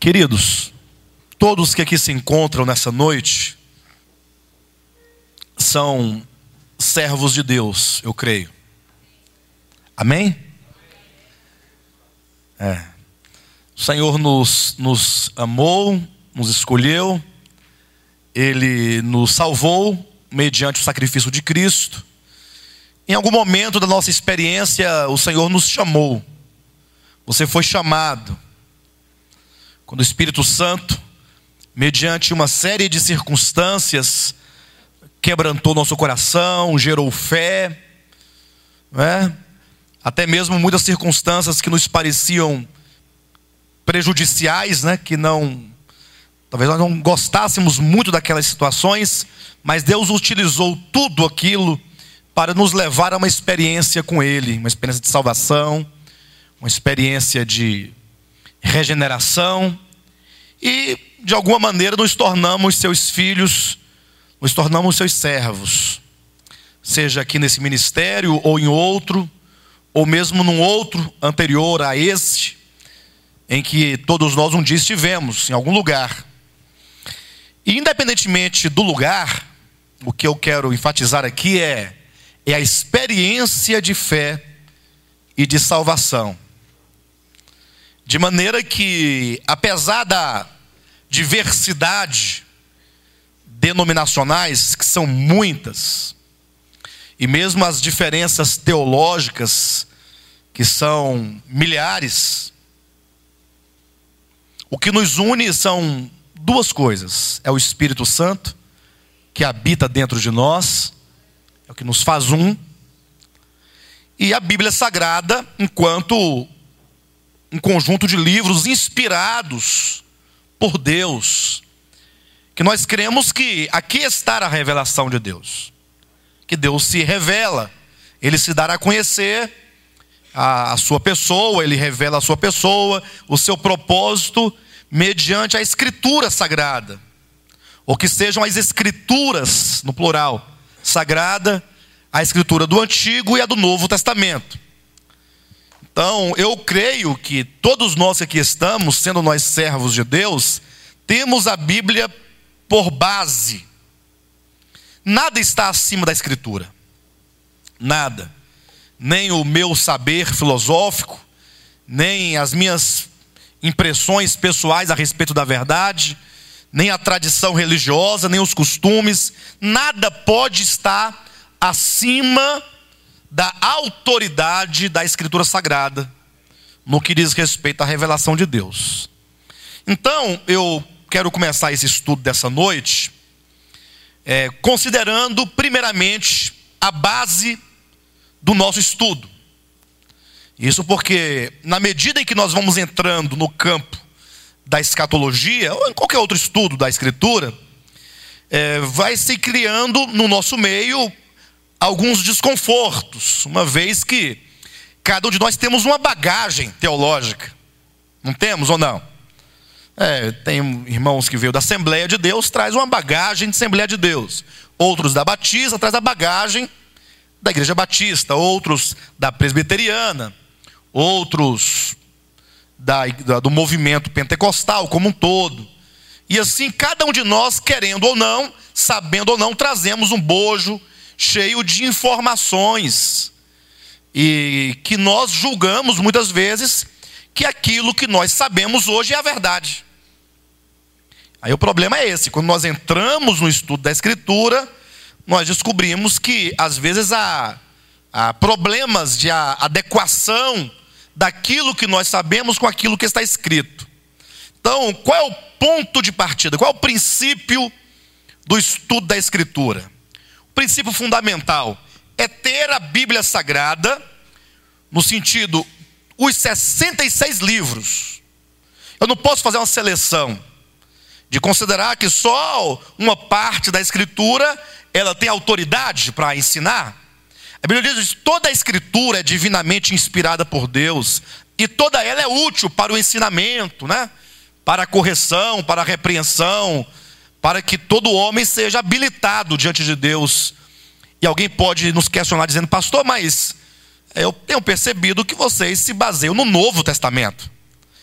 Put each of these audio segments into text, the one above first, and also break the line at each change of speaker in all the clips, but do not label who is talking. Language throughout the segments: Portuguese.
Queridos, todos que aqui se encontram nessa noite são servos de Deus, eu creio. Amém? O Senhor nos amou, nos escolheu, Ele nos salvou mediante o sacrifício de Cristo. Em algum momento da nossa experiência, o Senhor nos chamou. Você foi chamado. Quando o Espírito Santo, mediante uma série de circunstâncias, quebrantou nosso coração, gerou fé, até mesmo muitas circunstâncias que nos pareciam prejudiciais, que talvez nós não gostássemos muito daquelas situações, mas Deus utilizou tudo aquilo para nos levar a uma experiência com Ele, uma experiência de salvação, uma experiência de regeneração, e de alguma maneira nos tornamos seus filhos, nos tornamos seus servos, seja aqui nesse ministério ou em outro, ou mesmo num outro anterior a este, em que todos nós um dia estivemos, em algum lugar. E independentemente do lugar, o que eu quero enfatizar aqui é a experiência de fé e de salvação. De maneira que, apesar da diversidade denominacionais, que são muitas, e mesmo as diferenças teológicas, que são milhares, o que nos une são duas coisas: é o Espírito Santo, que habita dentro de nós, é o que nos faz um, e a Bíblia Sagrada, enquanto um conjunto de livros inspirados por Deus, que nós cremos que aqui está a revelação de Deus, que Deus se revela, Ele se dará a conhecer a sua pessoa, Ele revela a sua pessoa, o seu propósito, mediante a Escritura Sagrada, ou que sejam as Escrituras, no plural, sagrada, a Escritura do Antigo e a do Novo Testamento. Então, eu creio que todos nós que aqui estamos, sendo nós servos de Deus, temos a Bíblia por base. Nada está acima da Escritura. Nada. Nem o meu saber filosófico, nem as minhas impressões pessoais a respeito da verdade, nem a tradição religiosa, nem os costumes. Nada pode estar acima da autoridade da Escritura Sagrada, no que diz respeito à revelação de Deus. Então, eu quero começar esse estudo dessa noite, considerando primeiramente a base do nosso estudo. Isso porque, na medida em que nós vamos entrando no campo da escatologia, ou em qualquer outro estudo da Escritura, vai se criando no nosso meio alguns desconfortos, uma vez que cada um de nós temos uma bagagem teológica. Não temos ou não? Tem irmãos que veio da Assembleia de Deus, traz uma bagagem de Assembleia de Deus. Outros da Batista, traz a bagagem da Igreja Batista. Outros da Presbiteriana. Outros do movimento pentecostal como um todo. E assim, cada um de nós, querendo ou não, sabendo ou não, trazemos um bojo cheio de informações, e que nós julgamos muitas vezes que aquilo que nós sabemos hoje é a verdade. Aí o problema é esse: quando nós entramos no estudo da Escritura, nós descobrimos que às vezes há problemas de adequação daquilo que nós sabemos com aquilo que está escrito. Então, qual é o ponto de partida? Qual é o princípio do estudo da Escritura? O princípio fundamental é ter a Bíblia Sagrada, no sentido, os 66 livros. Eu não posso fazer uma seleção de considerar que só uma parte da Escritura ela tem autoridade para ensinar. A Bíblia diz que toda a Escritura é divinamente inspirada por Deus, e toda ela é útil para o ensinamento, para a correção, para a repreensão, para que todo homem seja habilitado diante de Deus. E alguém pode nos questionar dizendo: pastor, mas eu tenho percebido que vocês se baseiam no Novo Testamento.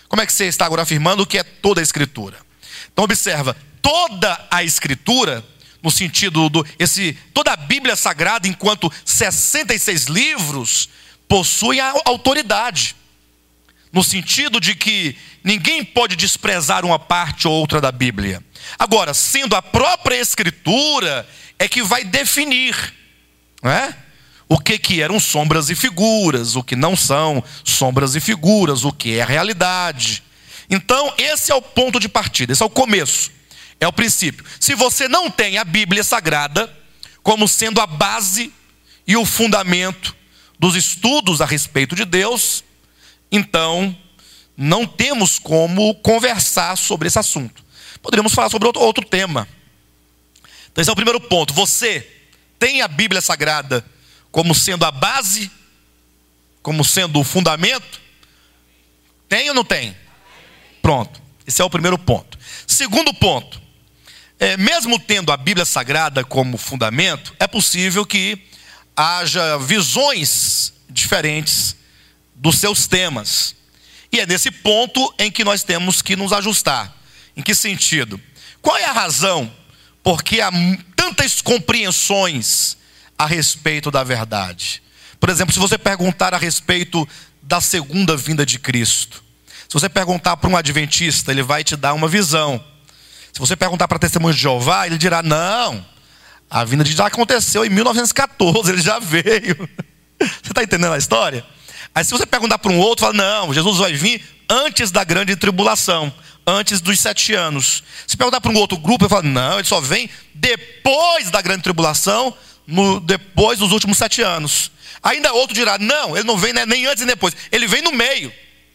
Como é que você está agora afirmando que é toda a Escritura? Então observa, toda a Escritura, no sentido toda a Bíblia Sagrada, enquanto 66 livros, possui a autoridade. No sentido de que ninguém pode desprezar uma parte ou outra da Bíblia. Agora, sendo a própria Escritura é que vai definir, não é? O que eram sombras e figuras, o que não são sombras e figuras, o que é realidade. Então, esse é o ponto de partida, esse é o começo, é o princípio. Se você não tem a Bíblia Sagrada como sendo a base e o fundamento dos estudos a respeito de Deus, então não temos como conversar sobre esse assunto. Poderíamos falar sobre outro tema. Então esse é o primeiro ponto. Você tem a Bíblia Sagrada como sendo a base, como sendo o fundamento? Tem ou não tem? Pronto, esse é o primeiro ponto. Segundo ponto, mesmo tendo a Bíblia Sagrada como fundamento, é possível que haja visões diferentes dos seus temas. E é nesse ponto em que nós temos que nos ajustar. Em que sentido? Qual é a razão porque há tantas compreensões a respeito da verdade? Por exemplo, se você perguntar a respeito da segunda vinda de Cristo, se você perguntar para um adventista, ele vai te dar uma visão. Se você perguntar para testemunhas de Jeová, ele dirá, não, a vinda de Jesus já aconteceu em 1914, ele já veio. Você está entendendo a história? Aí se você perguntar para um outro, fala, não, Jesus vai vir antes da grande tribulação, antes dos 7 anos. Se perguntar para um outro grupo, ele fala, não, ele só vem depois da grande tribulação, depois dos últimos 7 anos. Ainda outro dirá, não, ele não vem nem antes nem depois, ele vem no meio.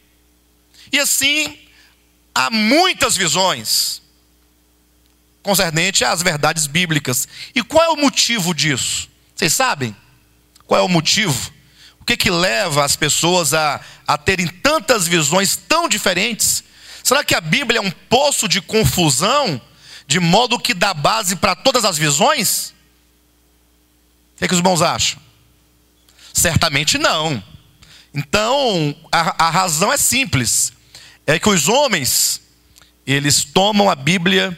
E assim, há muitas visões concernente às verdades bíblicas. E qual é o motivo disso? Vocês sabem? Qual é o motivo? O que leva as pessoas a terem tantas visões tão diferentes? Será que a Bíblia é um poço de confusão, de modo que dá base para todas as visões? O que os irmãos acham? Certamente não. Então, a razão é simples. É que os homens, eles tomam a Bíblia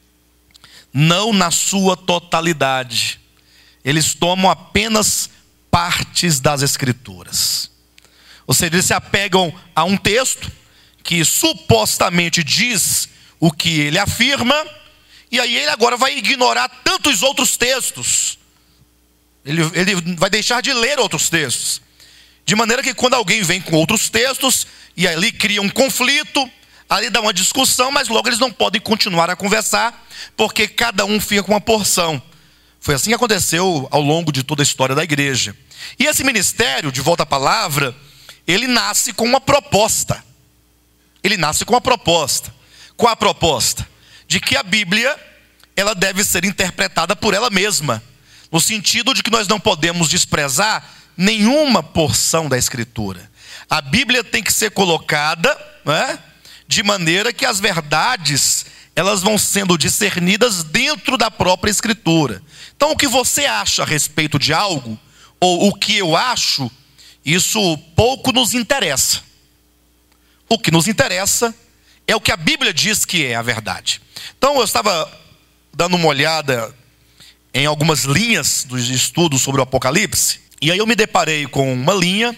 não na sua totalidade. Eles tomam apenas partes das Escrituras. Ou seja, eles se apegam a um texto que supostamente diz o que ele afirma, e aí ele agora vai ignorar tantos outros textos. Ele vai deixar de ler outros textos. De maneira que quando alguém vem com outros textos, e ali cria um conflito, ali dá uma discussão, mas logo eles não podem continuar a conversar, porque cada um fica com uma porção. Foi assim que aconteceu ao longo de toda a história da igreja. E esse ministério, de volta à palavra, ele nasce com uma proposta. Ele nasce com uma proposta. Qual a proposta? De que a Bíblia, ela deve ser interpretada por ela mesma. No sentido de que nós não podemos desprezar nenhuma porção da Escritura. A Bíblia tem que ser colocada, né, de maneira que as verdades, elas vão sendo discernidas dentro da própria Escritura. Então o que você acha a respeito de algo, ou o que eu acho, isso pouco nos interessa. O que nos interessa é o que a Bíblia diz que é a verdade. Então eu estava dando uma olhada em algumas linhas dos estudos sobre o Apocalipse, e aí eu me deparei com uma linha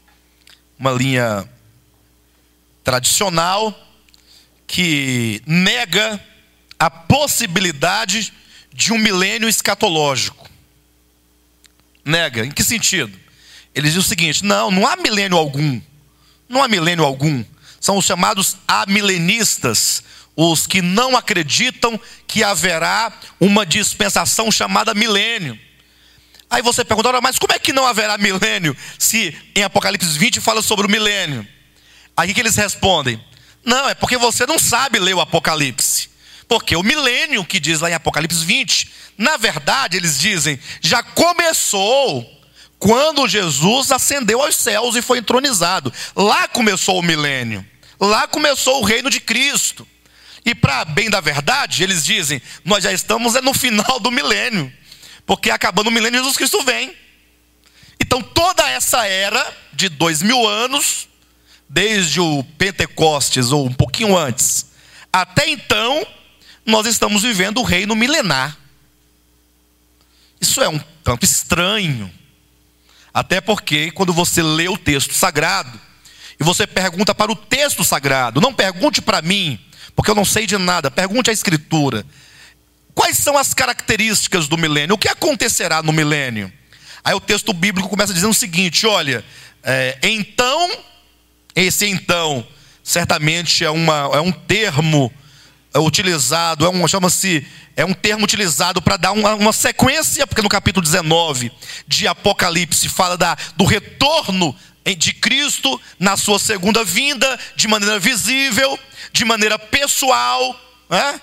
tradicional, que nega a possibilidade de um milênio escatológico. Nega, em que sentido? Eles dizem o seguinte, não há milênio algum. Não há milênio algum. São os chamados amilenistas, os que não acreditam que haverá uma dispensação chamada milênio. Aí você pergunta, mas como é que não haverá milênio, se em Apocalipse 20 fala sobre o milênio? Aí que eles respondem, não, é porque você não sabe ler o Apocalipse. Porque o milênio que diz lá em Apocalipse 20, na verdade eles dizem, já começou quando Jesus ascendeu aos céus e foi entronizado. Lá começou o milênio, lá começou o reino de Cristo. E para bem da verdade, eles dizem, nós já estamos no final do milênio, porque acabando o milênio, Jesus Cristo vem. Então toda essa era de 2000 anos desde o Pentecostes, ou um pouquinho antes, até então, nós estamos vivendo o reino milenar. Isso é um tanto estranho. Até porque, quando você lê o texto sagrado, e você pergunta para o texto sagrado, não pergunte para mim, porque eu não sei de nada, pergunte à Escritura. Quais são as características do milênio? O que acontecerá no milênio? Aí o texto bíblico começa dizendo o seguinte: olha, então, esse então, certamente é um termo utilizado, é um termo utilizado para dar uma sequência, porque no capítulo 19 de Apocalipse fala do retorno de Cristo na sua segunda vinda, de maneira visível, de maneira pessoal, né?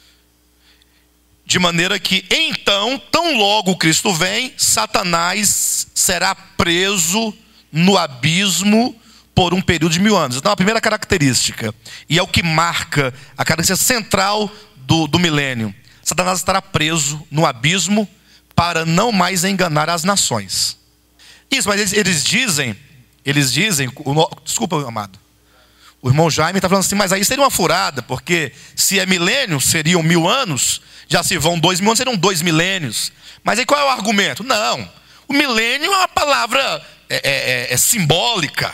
De maneira que então, tão logo Cristo vem, Satanás será preso no abismo por um período de 1000 anos. Então a primeira característica, e é o que marca a característica central do milênio: Satanás estará preso no abismo para não mais enganar as nações. Isso, mas eles dizem, desculpa, amado, o irmão Jaime está falando assim, mas aí seria uma furada, porque se é milênio, seriam 1000 anos, já se vão 2000 anos, seriam 2 milênios. Mas aí qual é o argumento? Não, o milênio é uma palavra simbólica.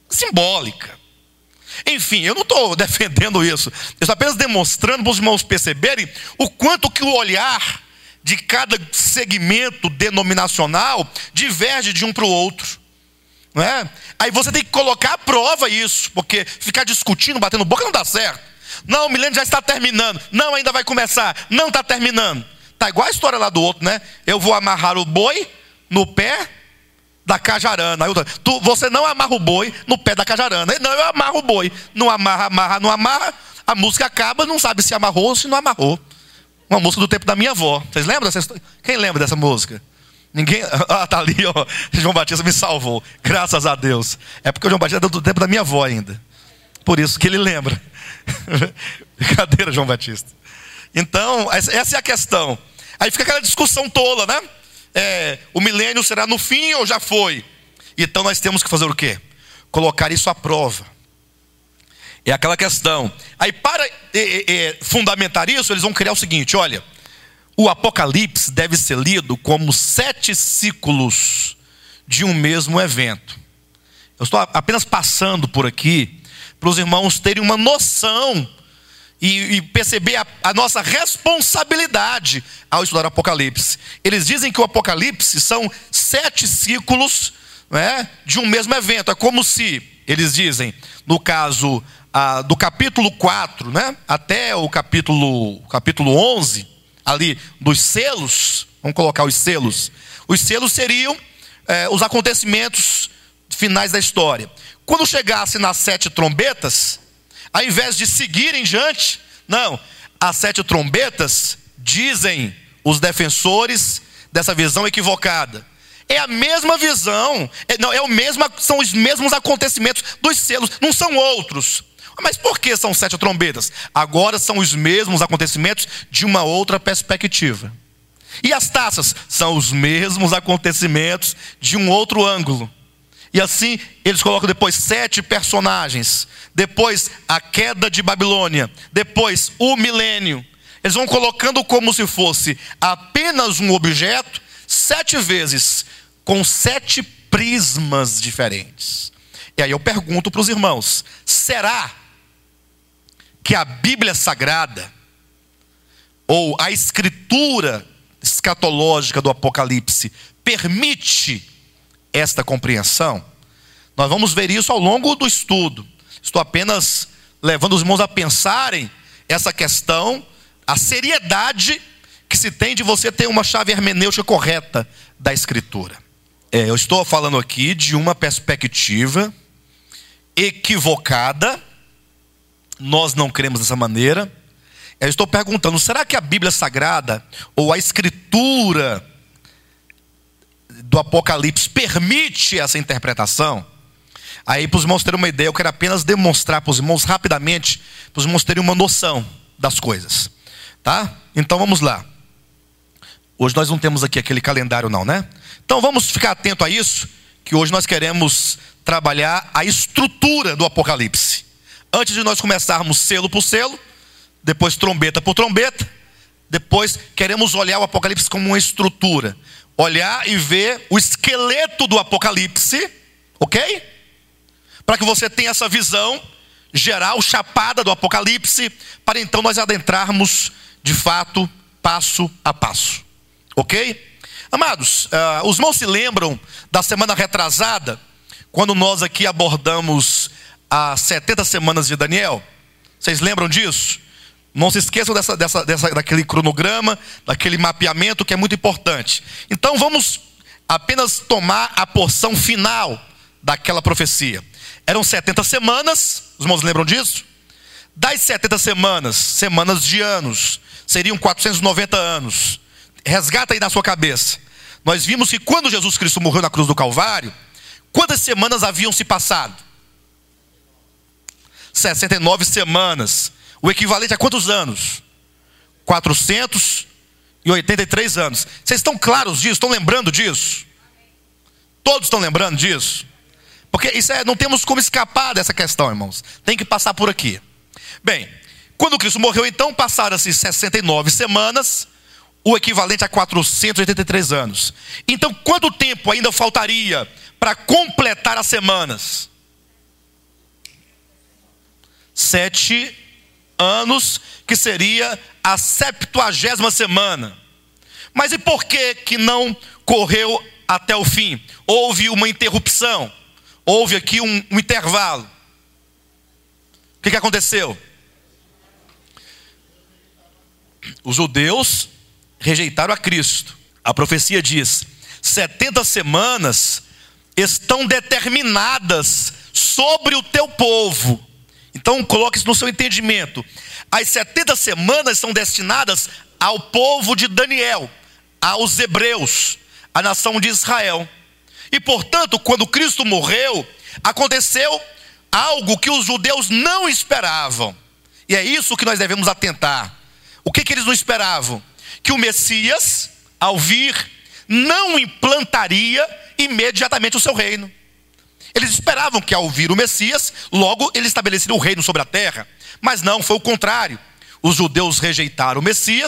Enfim, eu não estou defendendo isso, eu estou apenas demonstrando para os irmãos perceberem o quanto que o olhar de cada segmento denominacional diverge de um para o outro, não é? Aí você tem que colocar à prova isso, porque ficar discutindo, batendo boca não dá certo. Não, o milênio já está terminando. Não, ainda vai começar. Não está terminando. Está igual a história lá do outro, né? Eu vou amarrar o boi no pé da cajarana. Você não amarra o boi no pé da cajarana. Não, eu amarro o boi. Não amarra, não amarra. A música acaba, não sabe se amarrou ou se não amarrou. Uma música do tempo da minha avó. Vocês lembram dessa história? Quem lembra dessa música? Ninguém? Ah, tá ali, ó. João Batista me salvou. Graças a Deus. É porque o João Batista é do tempo da minha avó ainda. Por isso que ele lembra. Brincadeira, João Batista. Então, essa é a questão. Aí fica aquela discussão tola, né? O milênio será no fim ou já foi? Então nós temos que fazer o quê? Colocar isso à prova. É aquela questão. Aí para fundamentar isso, eles vão criar o seguinte: olha, o Apocalipse deve ser lido como 7 ciclos de um mesmo evento. Eu estou apenas passando por aqui para os irmãos terem uma noção e perceber a nossa responsabilidade ao estudar o Apocalipse. Eles dizem que o Apocalipse são 7 ciclos, né, de um mesmo evento. É como se, eles dizem, no caso do capítulo 4, né, até o capítulo 11, ali dos selos, vamos colocar os selos. Os selos seriam os acontecimentos finais da história. Quando chegasse nas 7 trombetas, ao invés de seguir em diante, não, as 7 trombetas, dizem os defensores dessa visão equivocada, é a mesma visão, são os mesmos acontecimentos dos selos, não são outros. Mas por que são 7 trombetas? Agora são os mesmos acontecimentos de uma outra perspectiva. E as taças? São os mesmos acontecimentos de um outro ângulo. E assim eles colocam depois 7 personagens, depois a queda de Babilônia, depois o milênio. Eles vão colocando como se fosse apenas um objeto, 7 vezes, com 7 prismas diferentes. E aí eu pergunto para os irmãos: será que a Bíblia Sagrada, ou a escritura escatológica do Apocalipse, permite esta compreensão? Nós vamos ver isso ao longo do estudo. Estou apenas levando os irmãos a pensarem essa questão, a seriedade que se tem de você ter uma chave hermenêutica correta da Escritura. Eu estou falando aqui de uma perspectiva equivocada. Nós não cremos dessa maneira. Eu estou perguntando: será que a Bíblia Sagrada, ou a Escritura do Apocalipse, permite essa interpretação? Aí, para os irmãos terem uma ideia, eu quero apenas demonstrar para os irmãos rapidamente, para os irmãos terem uma noção das coisas, tá? Então vamos lá. Hoje nós não temos aqui aquele calendário não, né? Então vamos ficar atento a isso, que hoje nós queremos trabalhar a estrutura do Apocalipse. Antes de nós começarmos selo por selo, depois trombeta por trombeta, depois queremos olhar o Apocalipse como uma estrutura. Olhar e ver o esqueleto do Apocalipse, ok? Para que você tenha essa visão geral, chapada do Apocalipse, para então nós adentrarmos de fato, passo a passo, ok? Amados, os irmãos se lembram da semana retrasada, quando nós aqui abordamos as 70 semanas de Daniel? Vocês lembram disso? Não se esqueçam daquele cronograma, daquele mapeamento que é muito importante. Então vamos apenas tomar a porção final daquela profecia. Eram 70 semanas, os irmãos lembram disso? Das 70 semanas, semanas de anos, seriam 490 anos. Resgata aí na sua cabeça. Nós vimos que quando Jesus Cristo morreu na cruz do Calvário, quantas semanas haviam se passado? 69 semanas. O equivalente a quantos anos? 483 anos. Vocês estão claros disso? Estão lembrando disso? Todos estão lembrando disso? Porque isso não temos como escapar dessa questão, irmãos. Tem que passar por aqui. Bem, quando Cristo morreu, então, passaram-se 69 semanas, o equivalente a 483 anos. Então, quanto tempo ainda faltaria para completar as semanas? 7 anos, que seria a 70ª semana. Mas e por que não correu até o fim? Houve uma interrupção, houve aqui um intervalo. O que aconteceu? Os judeus rejeitaram a Cristo. A profecia diz: 70 semanas estão determinadas sobre o teu povo. Então coloque isso no seu entendimento. As 70 semanas são destinadas ao povo de Daniel, aos hebreus, à nação de Israel. E portanto, quando Cristo morreu, aconteceu algo que os judeus não esperavam. E é isso que nós devemos atentar. O que eles não esperavam? Que o Messias, ao vir, não implantaria imediatamente o seu reino. Eles esperavam que ao vir o Messias, logo ele estabeleceria o reino sobre a terra. Mas não, foi o contrário. Os judeus rejeitaram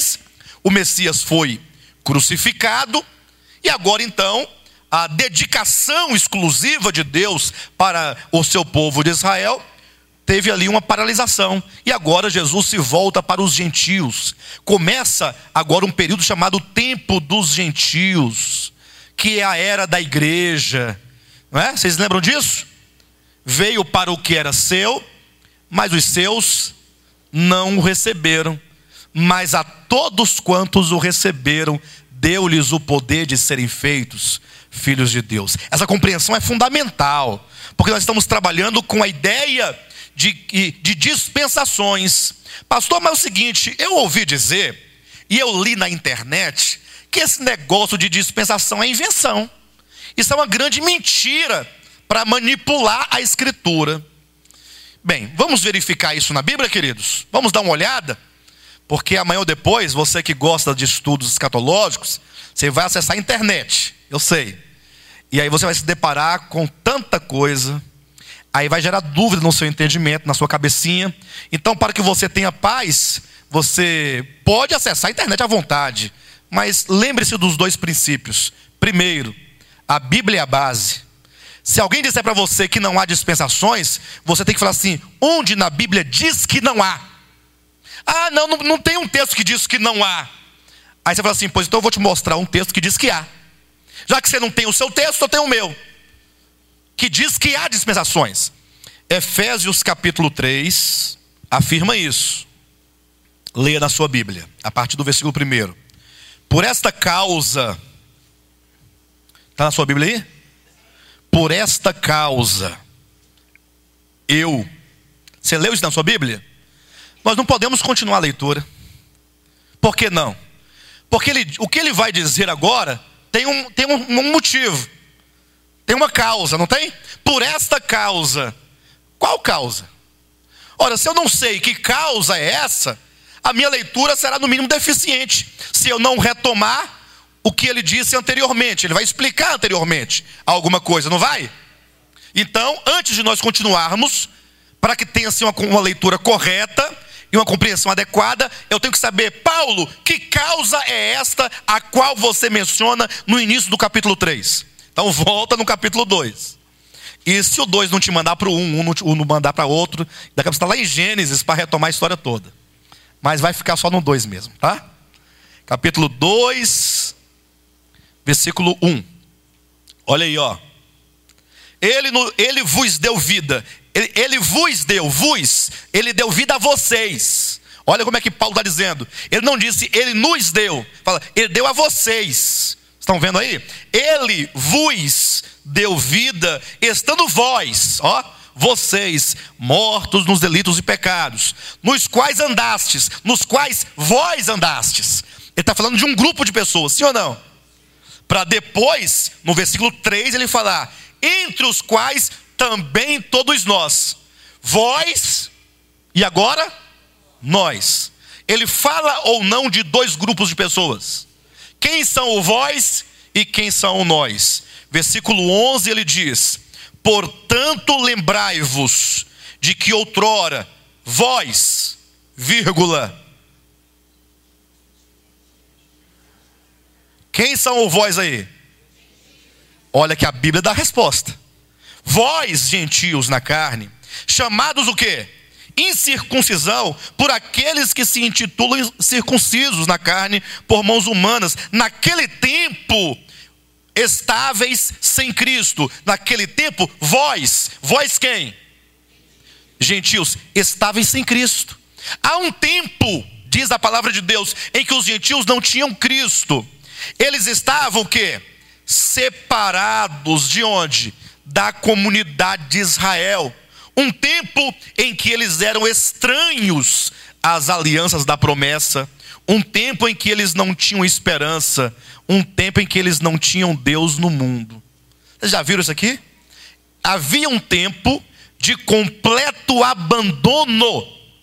o Messias foi crucificado, e agora então, a dedicação exclusiva de Deus para o seu povo de Israel, teve ali uma paralisação. E agora Jesus se volta para os gentios. Começa agora um período chamado Tempo dos Gentios, que é a era da igreja. Não é? Vocês lembram disso? Veio para o que era seu, mas os seus não o receberam. Mas a todos quantos o receberam, deu-lhes o poder de serem feitos filhos de Deus. Essa compreensão é fundamental, porque nós estamos trabalhando com a ideia de dispensações. Pastor, mas é o seguinte, eu ouvi dizer, e eu li na internet, que esse negócio de dispensação é invenção. Isso é uma grande mentira para manipular a Escritura. Bem, vamos verificar isso na Bíblia, queridos? Vamos dar uma olhada? Porque amanhã ou depois, você que gosta de estudos escatológicos, você vai acessar a internet, eu sei. E aí você vai se deparar com tanta coisa, aí vai gerar dúvida no seu entendimento, na sua cabecinha. Então, para que você tenha paz, você pode acessar a internet à vontade, mas lembre-se dos dois princípios. Primeiro, a Bíblia é a base. Se alguém disser para você que não há dispensações, você tem que falar assim: onde na Bíblia diz que não há? Ah, não tem um texto que diz que não há. Aí você fala assim: pois então eu vou te mostrar um texto que diz que há. Já que você não tem o seu texto, eu tenho o meu, que diz que há dispensações. Efésios capítulo 3 afirma isso. Leia na sua Bíblia, a partir do versículo 1. Por esta causa, está na sua Bíblia aí? Por esta causa, você leu isso na sua Bíblia? Nós não podemos continuar a leitura. Por que não? Porque o que ele vai dizer agora tem um motivo, tem uma causa, não tem? Por esta causa. Qual causa? Ora, se eu não sei que causa é essa, a minha leitura será no mínimo deficiente, se eu não retomar o que ele disse anteriormente. Ele vai explicar anteriormente alguma coisa, não vai? Então, antes de nós continuarmos, para que tenha assim uma leitura correta e uma compreensão adequada, eu tenho que saber, Paulo, que causa é esta a qual você menciona no início do capítulo 3? Então volta no capítulo 2. E se o 2 não te mandar para o 1, um não mandar para outro, daqui a pouco você está lá em Gênesis para retomar a história toda. Mas vai ficar só no 2 mesmo, tá? Capítulo 2, versículo 1. Olha aí, ó. Ele vos deu vida. Ele deu vida a vocês. Olha como é que Paulo está dizendo. Ele não disse, ele nos deu. Fala, ele deu a vocês. Estão vendo aí? Ele vos deu vida, estando vós, ó, vocês, mortos nos delitos e pecados, nos quais andastes, nos quais vós andastes. Ele está falando de um grupo de pessoas, sim ou não? Para depois, no versículo 3, ele falar, entre os quais também todos nós, vós, e agora, nós. Ele fala ou não de dois grupos de pessoas? Quem são o vós e quem são o nós? Versículo 11 ele diz, portanto lembrai-vos de que outrora, vós, vírgula. Quem são o vós aí? Olha que a Bíblia dá a resposta. Vós, gentios na carne, chamados o quê? Incircuncisão por aqueles que se intitulam circuncisos na carne por mãos humanas. Naquele tempo, estáveis sem Cristo. Naquele tempo, vós quem? Gentios, estáveis sem Cristo. Há um tempo, diz a palavra de Deus, em que os gentios não tinham Cristo. Eles estavam o quê? Separados de onde? Da comunidade de Israel. Um tempo em que eles eram estranhos às alianças da promessa. Um tempo em que eles não tinham esperança. Um tempo em que eles não tinham Deus no mundo. Vocês já viram isso aqui? Havia um tempo de completo abandono.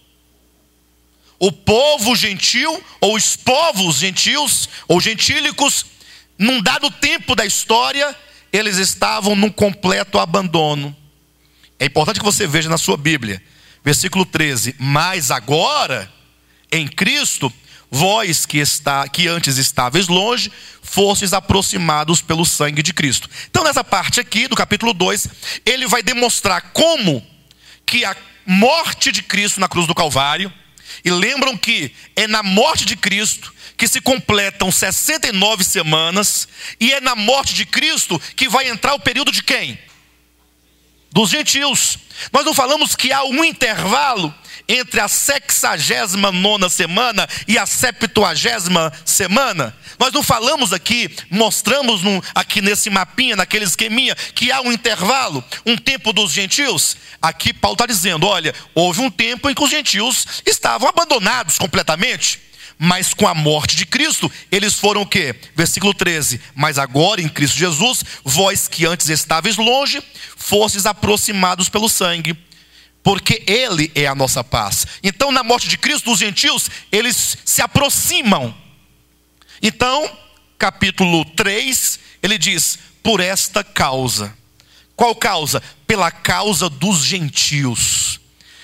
O povo gentil, ou os povos gentios, ou gentílicos, num dado tempo da história, eles estavam num completo abandono. É importante que você veja na sua Bíblia, versículo 13, mas agora, em Cristo, vós que antes estáveis longe, fostes aproximados pelo sangue de Cristo. Então nessa parte aqui do capítulo 2, ele vai demonstrar como que a morte de Cristo na cruz do Calvário, e lembram que é na morte de Cristo que se completam 69 semanas, e é na morte de Cristo que vai entrar o período de quem? Dos gentios. Nós não falamos que há um intervalo entre a 69ª semana e a 70ª semana? Nós não falamos aqui, mostramos aqui nesse mapinha, naquele esqueminha, que há um intervalo, um tempo dos gentios? Aqui Paulo está dizendo, olha, houve um tempo em que os gentios estavam abandonados completamente. Mas com a morte de Cristo, eles foram o quê? Versículo 13. Mas agora em Cristo Jesus, vós que antes estáveis longe, fostes aproximados pelo sangue, porque Ele é a nossa paz. Então na morte de Cristo, os gentios, eles se aproximam. Então, capítulo 3, ele diz, por esta causa. Qual causa? Pela causa dos gentios.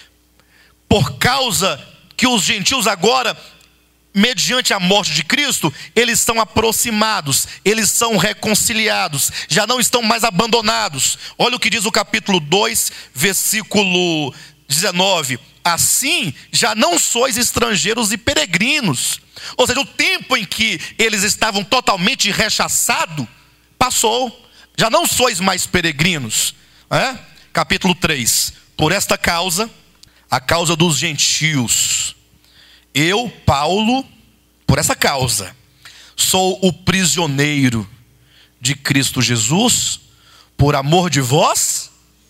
Por causa que os gentios agora, mediante a morte de Cristo, eles são aproximados, eles são reconciliados, já não estão mais abandonados. Olha o que diz o capítulo 2, versículo 19. Assim, já não sois estrangeiros e peregrinos. Ou seja, o tempo em que eles estavam totalmente rechaçados, passou. Já não sois mais peregrinos. Capítulo 3. Por esta causa, a causa dos gentios, eu, Paulo, por essa causa, sou o prisioneiro de Cristo Jesus, por amor de vós.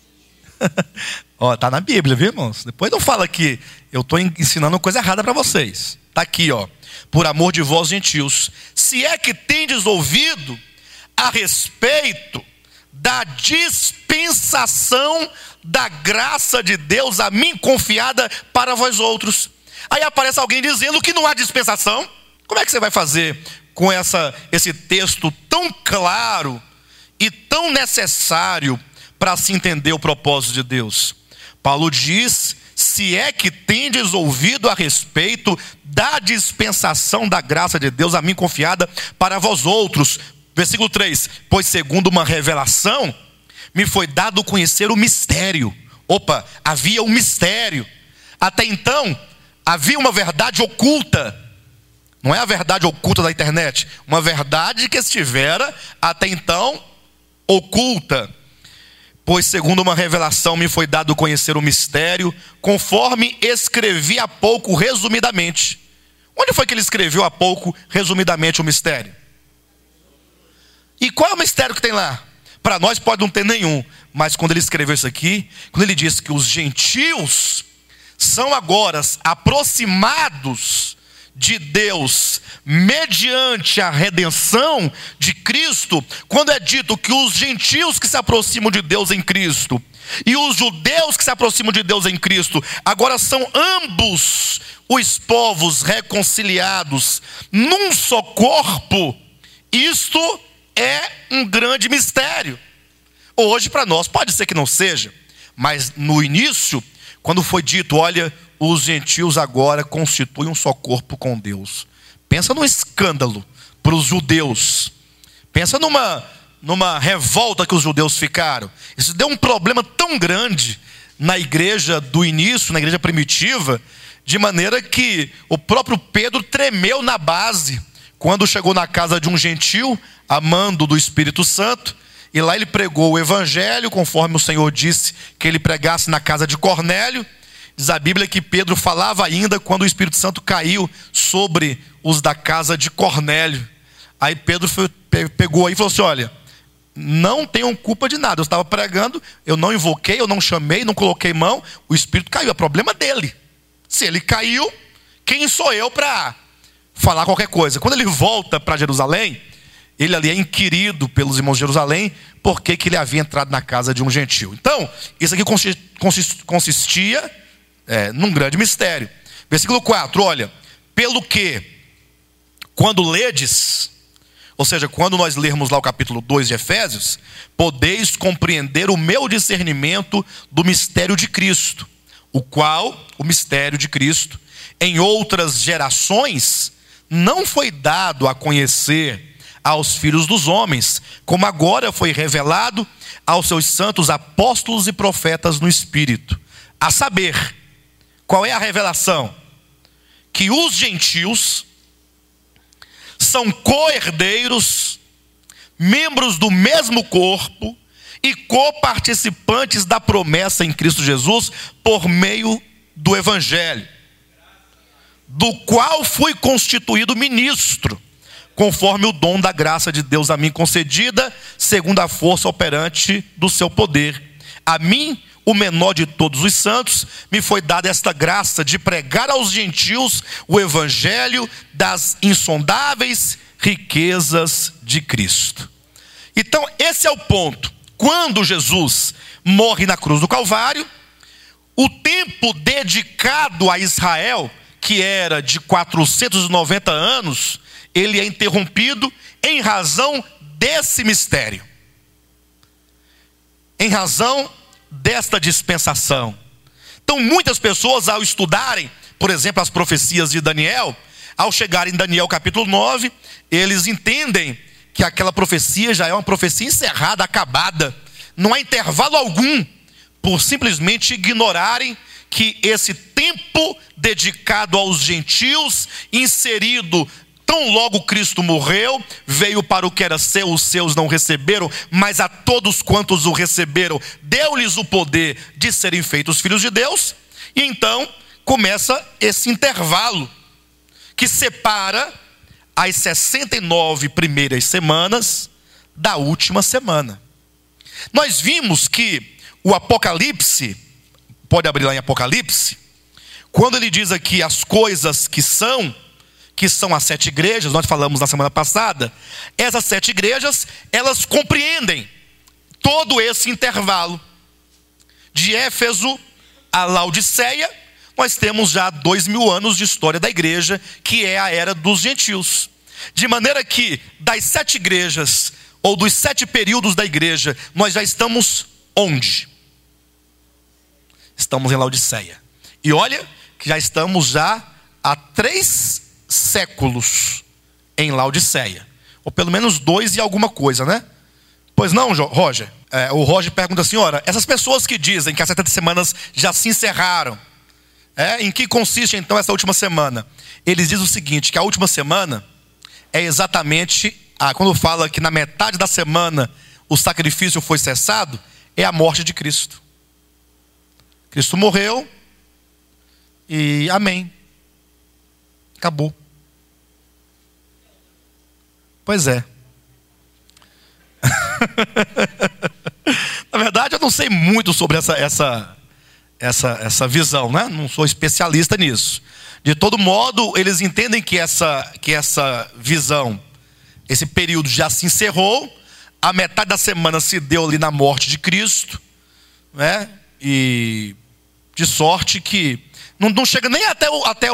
Está na Bíblia, viu, irmãos? Depois não fala que eu estou ensinando coisa errada para vocês. Está aqui, ó. Por amor de vós, gentios, se é que tendes ouvido a respeito da dispensação da graça de Deus a mim confiada para vós outros. Aí aparece alguém dizendo que não há dispensação. Como é que você vai fazer com esse texto tão claro e tão necessário para se entender o propósito de Deus. Paulo diz: se é que tendes ouvido a respeito da dispensação da graça de Deus a mim confiada para vós outros. Versículo 3: pois segundo uma revelação me foi dado conhecer o mistério. Opa, havia um mistério. Até então havia uma verdade oculta. Não é a verdade oculta da internet, uma verdade que estivera até então oculta. Pois segundo uma revelação me foi dado conhecer o mistério, conforme escrevi há pouco resumidamente. Onde foi que ele escreveu há pouco resumidamente o mistério? E qual é o mistério que tem lá? Para nós pode não ter nenhum, mas quando ele escreveu isso aqui, quando ele disse que os gentios são agora aproximados de Deus mediante a redenção de Cristo, quando é dito que os gentios que se aproximam de Deus em Cristo e os judeus que se aproximam de Deus em Cristo agora são ambos os povos reconciliados num só corpo, isto é um grande mistério. Hoje para nós pode ser que não seja, mas no início, quando foi dito: olha, os gentios agora constituem um só corpo com Deus. Pensa num escândalo para os judeus. Pensa numa revolta que os judeus ficaram. Isso deu um problema tão grande na igreja do início, na igreja primitiva, de maneira que o próprio Pedro tremeu na base quando chegou na casa de um gentil, amando do Espírito Santo, e lá ele pregou o evangelho, conforme o Senhor disse que ele pregasse na casa de Cornélio. Diz a Bíblia que Pedro falava ainda quando o Espírito Santo caiu sobre os da casa de Cornélio. Aí Pedro pegou aí e falou assim: olha, não tenham culpa de nada, eu estava pregando, eu não invoquei, eu não chamei, não coloquei mão, o Espírito caiu, é problema dele. Se ele caiu, quem sou eu para falar qualquer coisa? Quando ele volta para Jerusalém, ele ali é inquirido pelos irmãos de Jerusalém porque que ele havia entrado na casa de um gentil. Então, isso aqui consistia num grande mistério. Versículo 4, olha: pelo que, quando ledes, ou seja, quando nós lermos lá o capítulo 2 de Efésios, podeis compreender o meu discernimento do mistério de Cristo, o qual, o mistério de Cristo, em outras gerações, não foi dado a conhecer aos filhos dos homens, como agora foi revelado aos seus santos apóstolos e profetas no Espírito. A saber, qual é a revelação? Que os gentios são co-herdeiros, membros do mesmo corpo e coparticipantes da promessa em Cristo Jesus por meio do Evangelho, do qual fui constituído ministro, conforme o dom da graça de Deus a mim concedida, segundo a força operante do seu poder. A mim, o menor de todos os santos, me foi dada esta graça de pregar aos gentios o evangelho das insondáveis riquezas de Cristo. Então esse é o ponto. Quando Jesus morre na cruz do Calvário, o tempo dedicado a Israel, que era de 490 anos, ele é interrompido em razão desse mistério, em razão desta dispensação. Então muitas pessoas, ao estudarem, por exemplo, as profecias de Daniel, ao chegarem em Daniel capítulo 9, eles entendem que aquela profecia já é uma profecia encerrada, acabada. Não há intervalo algum, por simplesmente ignorarem que esse tempo dedicado aos gentios, inserido tão logo Cristo morreu, veio para o que era seu, os seus não receberam, mas a todos quantos o receberam, deu-lhes o poder de serem feitos filhos de Deus. E então começa esse intervalo que separa as 69 primeiras semanas da última semana. Nós vimos que o Apocalipse, pode abrir lá em Apocalipse, quando ele diz aqui as coisas que são as 7 igrejas, nós falamos na semana passada, essas 7 igrejas, elas compreendem todo esse intervalo. De Éfeso a Laodiceia, nós temos já 2000 anos de história da igreja, que é a era dos gentios. De maneira que das 7 igrejas, ou dos 7 períodos da igreja, nós já estamos onde? Estamos em Laodiceia. E olha que já estamos já há 3 séculos em Laodiceia. Ou pelo menos 2 e alguma coisa, né? Pois não, Roger? O Roger pergunta assim, ora, essas pessoas que dizem que as 70 semanas já se encerraram, em que consiste então essa última semana? Eles dizem o seguinte, que a última semana é exatamente, quando fala que na metade da semana o sacrifício foi cessado, é a morte de Cristo. Cristo morreu e amém. Acabou. Pois é. Na verdade, eu não sei muito sobre essa visão, né? Não sou especialista nisso. De todo modo, eles entendem que essa visão, esse período já se encerrou. A metade da semana se deu ali na morte de Cristo, né? E de sorte que não chega nem até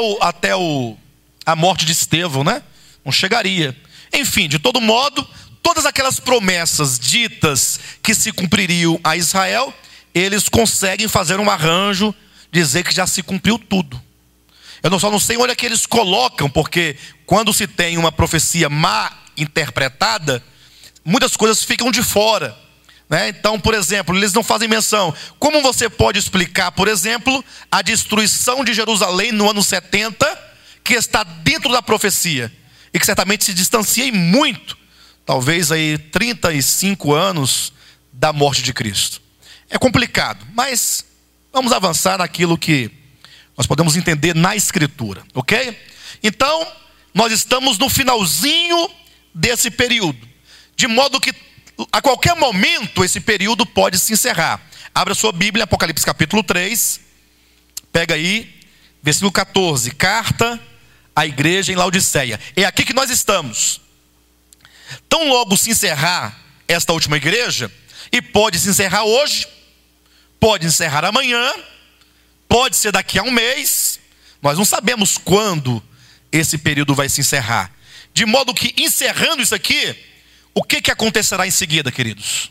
a morte de Estevão, né? Não chegaria. Enfim, de todo modo, todas aquelas promessas ditas que se cumpririam a Israel, eles conseguem fazer um arranjo, dizer que já se cumpriu tudo. Eu só não sei onde é que eles colocam, porque quando se tem uma profecia má interpretada, muitas coisas ficam de fora, né? Então, por exemplo, eles não fazem menção. Como você pode explicar, por exemplo, a destruição de Jerusalém no ano 70, que está dentro da profecia, e que certamente se distancia em muito, talvez aí 35 anos da morte de Cristo? É complicado, mas vamos avançar naquilo que nós podemos entender na Escritura, ok? Então, nós estamos no finalzinho desse período, de modo que a qualquer momento esse período pode se encerrar. Abra sua Bíblia, Apocalipse capítulo 3, pega aí, versículo 14, carta à igreja em Laodiceia. É aqui que nós estamos. Tão logo se encerrar esta última igreja, e pode se encerrar hoje, pode encerrar amanhã, pode ser daqui a um mês, nós não sabemos quando esse período vai se encerrar. De modo que, encerrando isso aqui, o que acontecerá em seguida, queridos?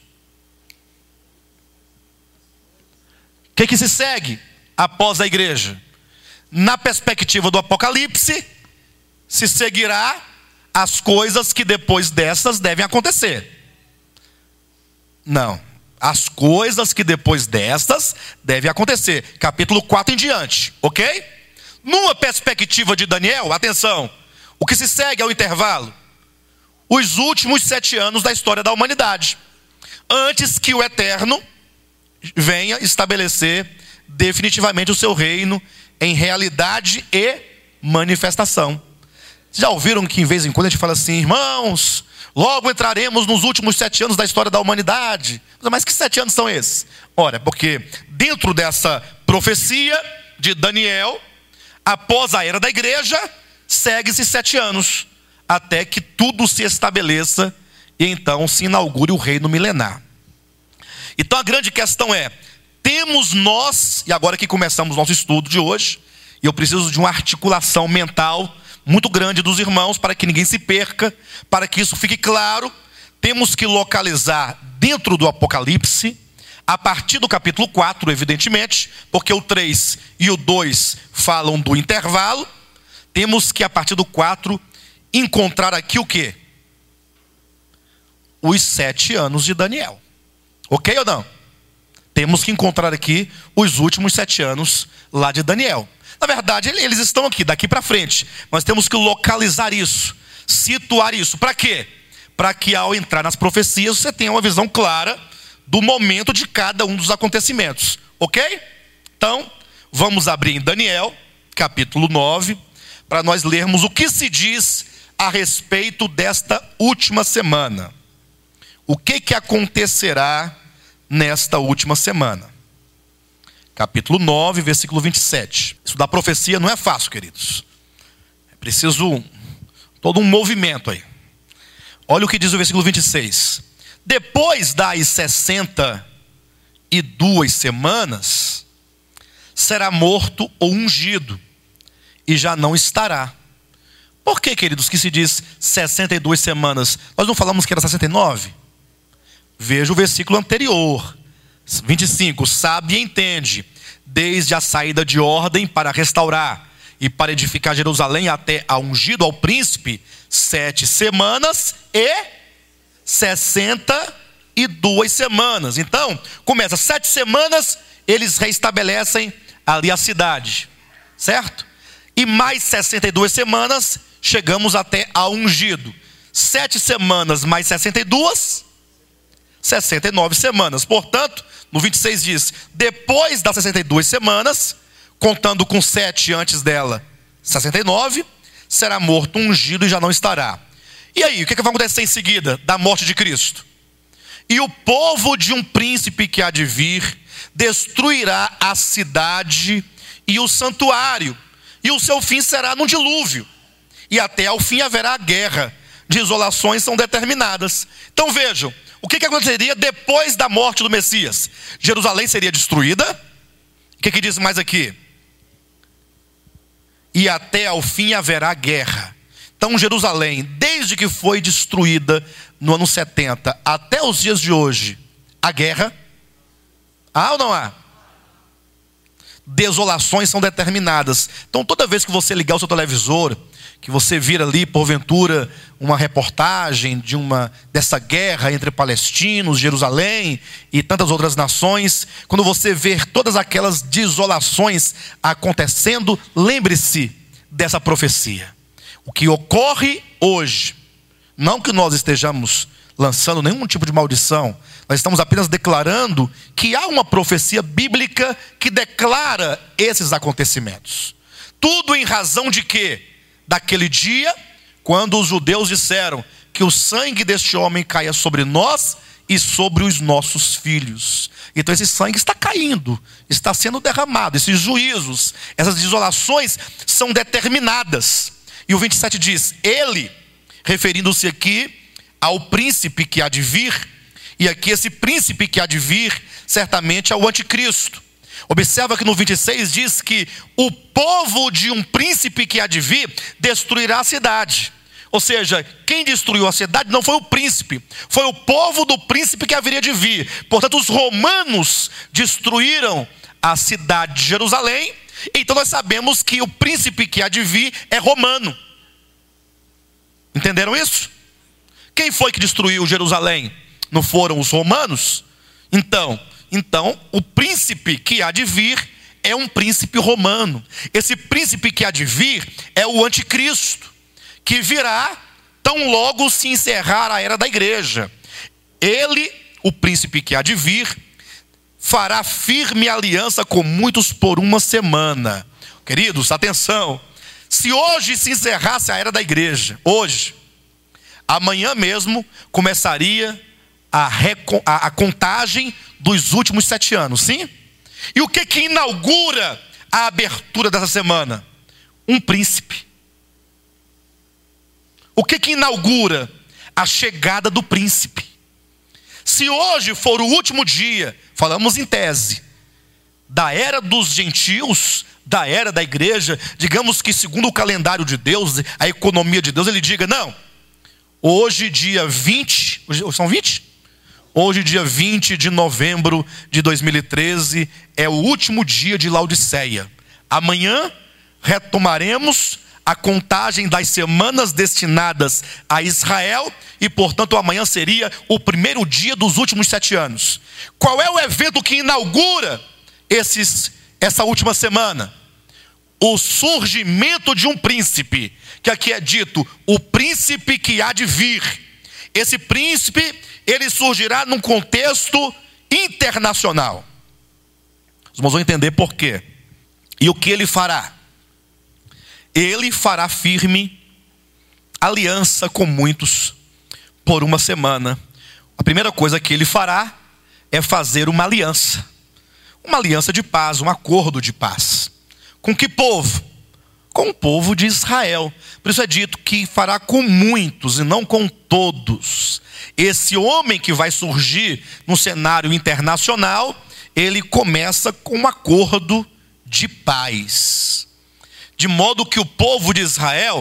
O que se segue após a igreja? Na perspectiva do Apocalipse, se seguirá as coisas que depois dessas devem acontecer. Não. As coisas que depois destas devem acontecer. Capítulo 4 em diante, ok? Numa perspectiva de Daniel, atenção, o que se segue ao intervalo? Os últimos 7 anos da história da humanidade, antes que o Eterno venha estabelecer definitivamente o seu reino em realidade e manifestação. Já ouviram que em vez em quando a gente fala assim, irmãos, logo entraremos nos últimos 7 anos da história da humanidade? Mas que 7 anos são esses? Ora, porque dentro dessa profecia de Daniel, após a era da igreja, segue-se 7 anos, até que tudo se estabeleça e então se inaugure o reino milenar. Então a grande questão é, temos nós, e agora que começamos o nosso estudo de hoje, e eu preciso de uma articulação mental muito grande dos irmãos, para que ninguém se perca, para que isso fique claro, temos que localizar dentro do Apocalipse, a partir do capítulo 4, evidentemente, porque o 3 e o 2 falam do intervalo, temos que a partir do 4 encontrar aqui o quê? Os 7 anos de Daniel. Ok ou não? Temos que encontrar aqui os últimos 7 anos lá de Daniel. Na verdade, eles estão aqui, daqui para frente. Nós temos que localizar isso, situar isso. Para quê? Para que ao entrar nas profecias, você tenha uma visão clara do momento de cada um dos acontecimentos. Ok? Então, vamos abrir em Daniel, capítulo 9, para nós lermos o que se diz a respeito desta última semana. O que acontecerá nesta última semana? Capítulo 9, versículo 27. Isso da profecia não é fácil, queridos. É preciso todo um movimento aí. Olha o que diz o versículo 26. Depois das 62 semanas, será morto ou ungido, e já não estará, Por que, queridos, que se diz 62 semanas? Nós não falamos que era 69? Veja o versículo anterior, 25. Sabe e entende, desde a saída de ordem para restaurar e para edificar Jerusalém até a ungido ao príncipe, 7 semanas e 62 semanas. Então, começa 7 semanas, eles restabelecem ali a cidade, certo? E mais 62 semanas, chegamos até a ungido. 7 semanas mais 62, 69 semanas. Portanto, no 26 diz, depois das 62 semanas, contando com 7 antes dela, 69, será morto, ungido e já não estará. E aí, o que vai acontecer em seguida da morte de Cristo? E o povo de um príncipe que há de vir destruirá a cidade e o santuário, e o seu fim será num dilúvio, e até ao fim haverá guerra, desolações são determinadas. Então vejam, o que aconteceria depois da morte do Messias? Jerusalém seria destruída. O que diz mais aqui? E até ao fim haverá guerra. Então Jerusalém, desde que foi destruída no ano 70 até os dias de hoje, a guerra, há ou não há? Desolações são determinadas. Então toda vez que você ligar o seu televisor, que você vira ali porventura uma reportagem dessa guerra entre palestinos, Jerusalém e tantas outras nações, quando você ver todas aquelas desolações acontecendo, lembre-se dessa profecia. O que ocorre hoje, não que nós estejamos lançando nenhum tipo de maldição, nós estamos apenas declarando que há uma profecia bíblica que declara esses acontecimentos. Tudo em razão de quê? Daquele dia, quando os judeus disseram que o sangue deste homem caia sobre nós e sobre os nossos filhos. Então esse sangue está caindo, está sendo derramado. Esses juízos, essas desolações são determinadas. E o 27 diz, ele, referindo-se aqui ao príncipe que há de vir, e aqui esse príncipe que há de vir, certamente é o anticristo. Observa que no 26 diz que o povo de um príncipe que há de vir destruirá a cidade. Ou seja, quem destruiu a cidade não foi o príncipe, foi o povo do príncipe que haveria de vir. Portanto, os romanos destruíram a cidade de Jerusalém. Então nós sabemos que o príncipe que há de vir é romano. Entenderam isso? Quem foi que destruiu Jerusalém? Não foram os romanos? Então, o príncipe que há de vir é um príncipe romano. Esse príncipe que há de vir é o anticristo, que virá tão logo se encerrar a era da igreja. Ele, o príncipe que há de vir, fará firme aliança com muitos por uma semana. Queridos, atenção. Se hoje se encerrasse a era da igreja, hoje, amanhã mesmo começaria a contagem dos últimos 7 anos, sim? E o que inaugura a abertura dessa semana? Um príncipe. O que inaugura a chegada do príncipe? Se hoje for o último dia, falamos em tese, da era dos gentios, da era da igreja, digamos que segundo o calendário de Deus, a economia de Deus, ele diga, não, hoje dia 20, são 20? Hoje dia 20 de novembro de 2013 é o último dia de Laodiceia. Amanhã retomaremos a contagem das semanas destinadas a Israel e, portanto, amanhã seria o primeiro dia dos últimos 7 anos. Qual é o evento que inaugura essa última semana? O surgimento de um príncipe, que aqui é dito, o príncipe que há de vir. Esse príncipe, ele surgirá num contexto internacional. Os irmãos vão entender por quê. E o que ele fará? Ele fará firme aliança com muitos por uma semana. A primeira coisa que ele fará é fazer uma aliança de paz, um acordo de paz. Com que povo? Com o povo de Israel. Por isso é dito que fará com muitos e não com todos. Esse homem que vai surgir no cenário internacional, ele começa com um acordo de paz. De modo que o povo de Israel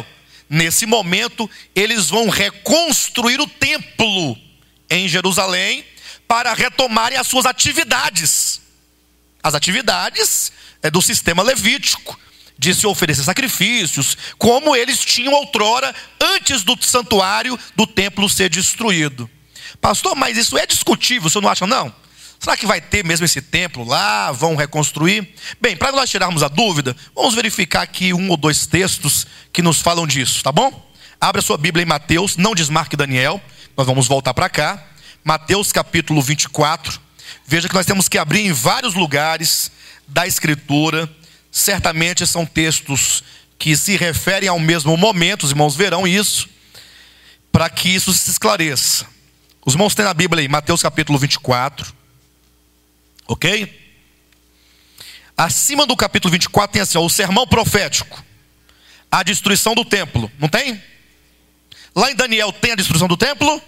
Nesse momento, eles vão reconstruir o templo em Jerusalém para retomarem as suas atividades. As atividades do sistema levítico, de se oferecer sacrifícios, como eles tinham outrora, antes do santuário do templo ser destruído. Pastor, mas isso é discutível, o senhor não acha não? Será que vai ter mesmo esse templo lá? Vão reconstruir? Bem, para nós tirarmos a dúvida, vamos verificar aqui 1 ou 2 textos que nos falam disso, tá bom? Abra sua Bíblia em Mateus, não desmarque Daniel, nós vamos voltar para cá. Mateus capítulo 24, veja que nós temos que abrir em vários lugares da Escritura. Certamente são textos que se referem ao mesmo momento, os irmãos verão isso, para que isso se esclareça. Os irmãos têm na Bíblia aí, Mateus capítulo 24, ok? Acima do capítulo 24 tem assim, ó, o sermão profético, a destruição do templo, não tem? Lá em Daniel tem a destruição do templo?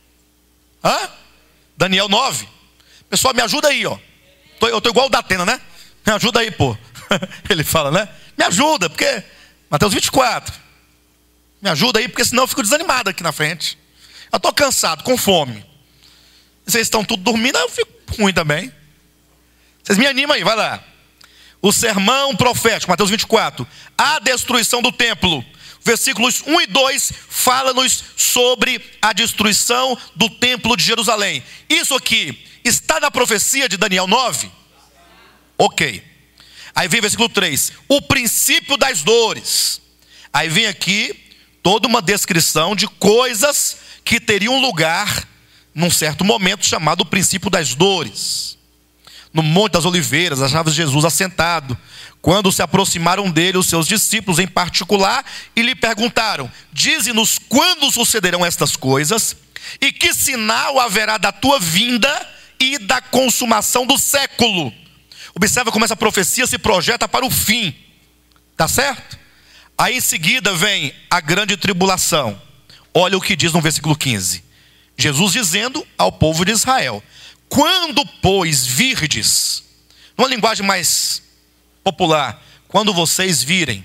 Daniel 9. Pessoal, me ajuda aí, ó. Eu tô igual o Datena, né? Me ajuda aí, pô. Ele fala, né? Me ajuda, porque Mateus 24. Me ajuda aí, porque senão eu fico desanimado aqui na frente. Eu estou cansado, com fome. Vocês estão tudo dormindo, eu fico ruim também. Vocês me animam aí, vai lá. O sermão profético, Mateus 24. A destruição do templo. Versículos 1 e 2 fala-nos sobre a destruição do templo de Jerusalém. Isso aqui está na profecia de Daniel 9? Ok. Aí vem versículo 3, o princípio das dores. Aí vem aqui toda uma descrição de coisas que teriam lugar num certo momento chamado o princípio das dores. No Monte das Oliveiras, achava Jesus assentado, quando se aproximaram dele os seus discípulos em particular e lhe perguntaram: dize-nos quando sucederão estas coisas e que sinal haverá da tua vinda e da consumação do século. Observa como essa profecia se projeta para o fim. Tá certo? Aí em seguida vem a grande tribulação. Olha o que diz no versículo 15. Jesus dizendo ao povo de Israel: quando, pois, virdes, numa linguagem mais popular, quando vocês virem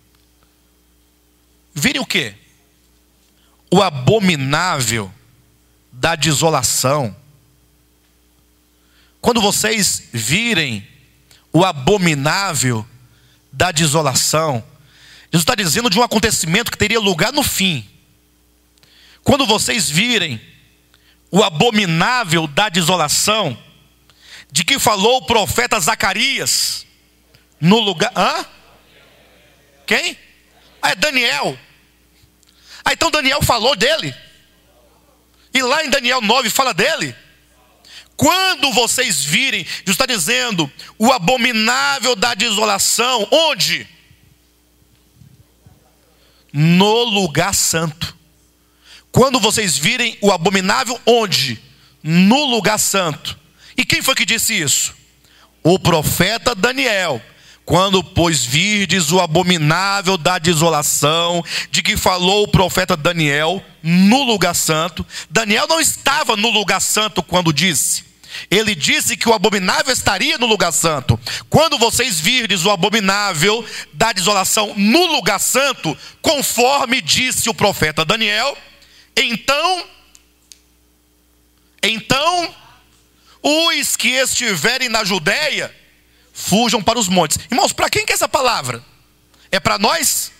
o quê? O abominável da desolação. Quando vocês virem o abominável da desolação, Jesus está dizendo de um acontecimento que teria lugar no fim. Quando vocês virem o abominável da desolação, de que falou o profeta Zacarias, no lugar... Quem? É Daniel. Então Daniel falou dele. E lá em Daniel 9 fala dele. Quando vocês virem, Jesus está dizendo, o abominável da desolação, onde? No lugar santo. Quando vocês virem o abominável, onde? No lugar santo. E quem foi que disse isso? O profeta Daniel. Quando, pois, virdes o abominável da desolação, de que falou o profeta Daniel, no lugar santo. Daniel não estava no lugar santo quando disse. Ele disse que o abominável estaria no lugar santo. Quando vocês virdes o abominável da desolação no lugar santo, conforme disse o profeta Daniel, então os que estiverem na Judeia fujam para os montes. Irmãos, para quem que é essa palavra? É para nós?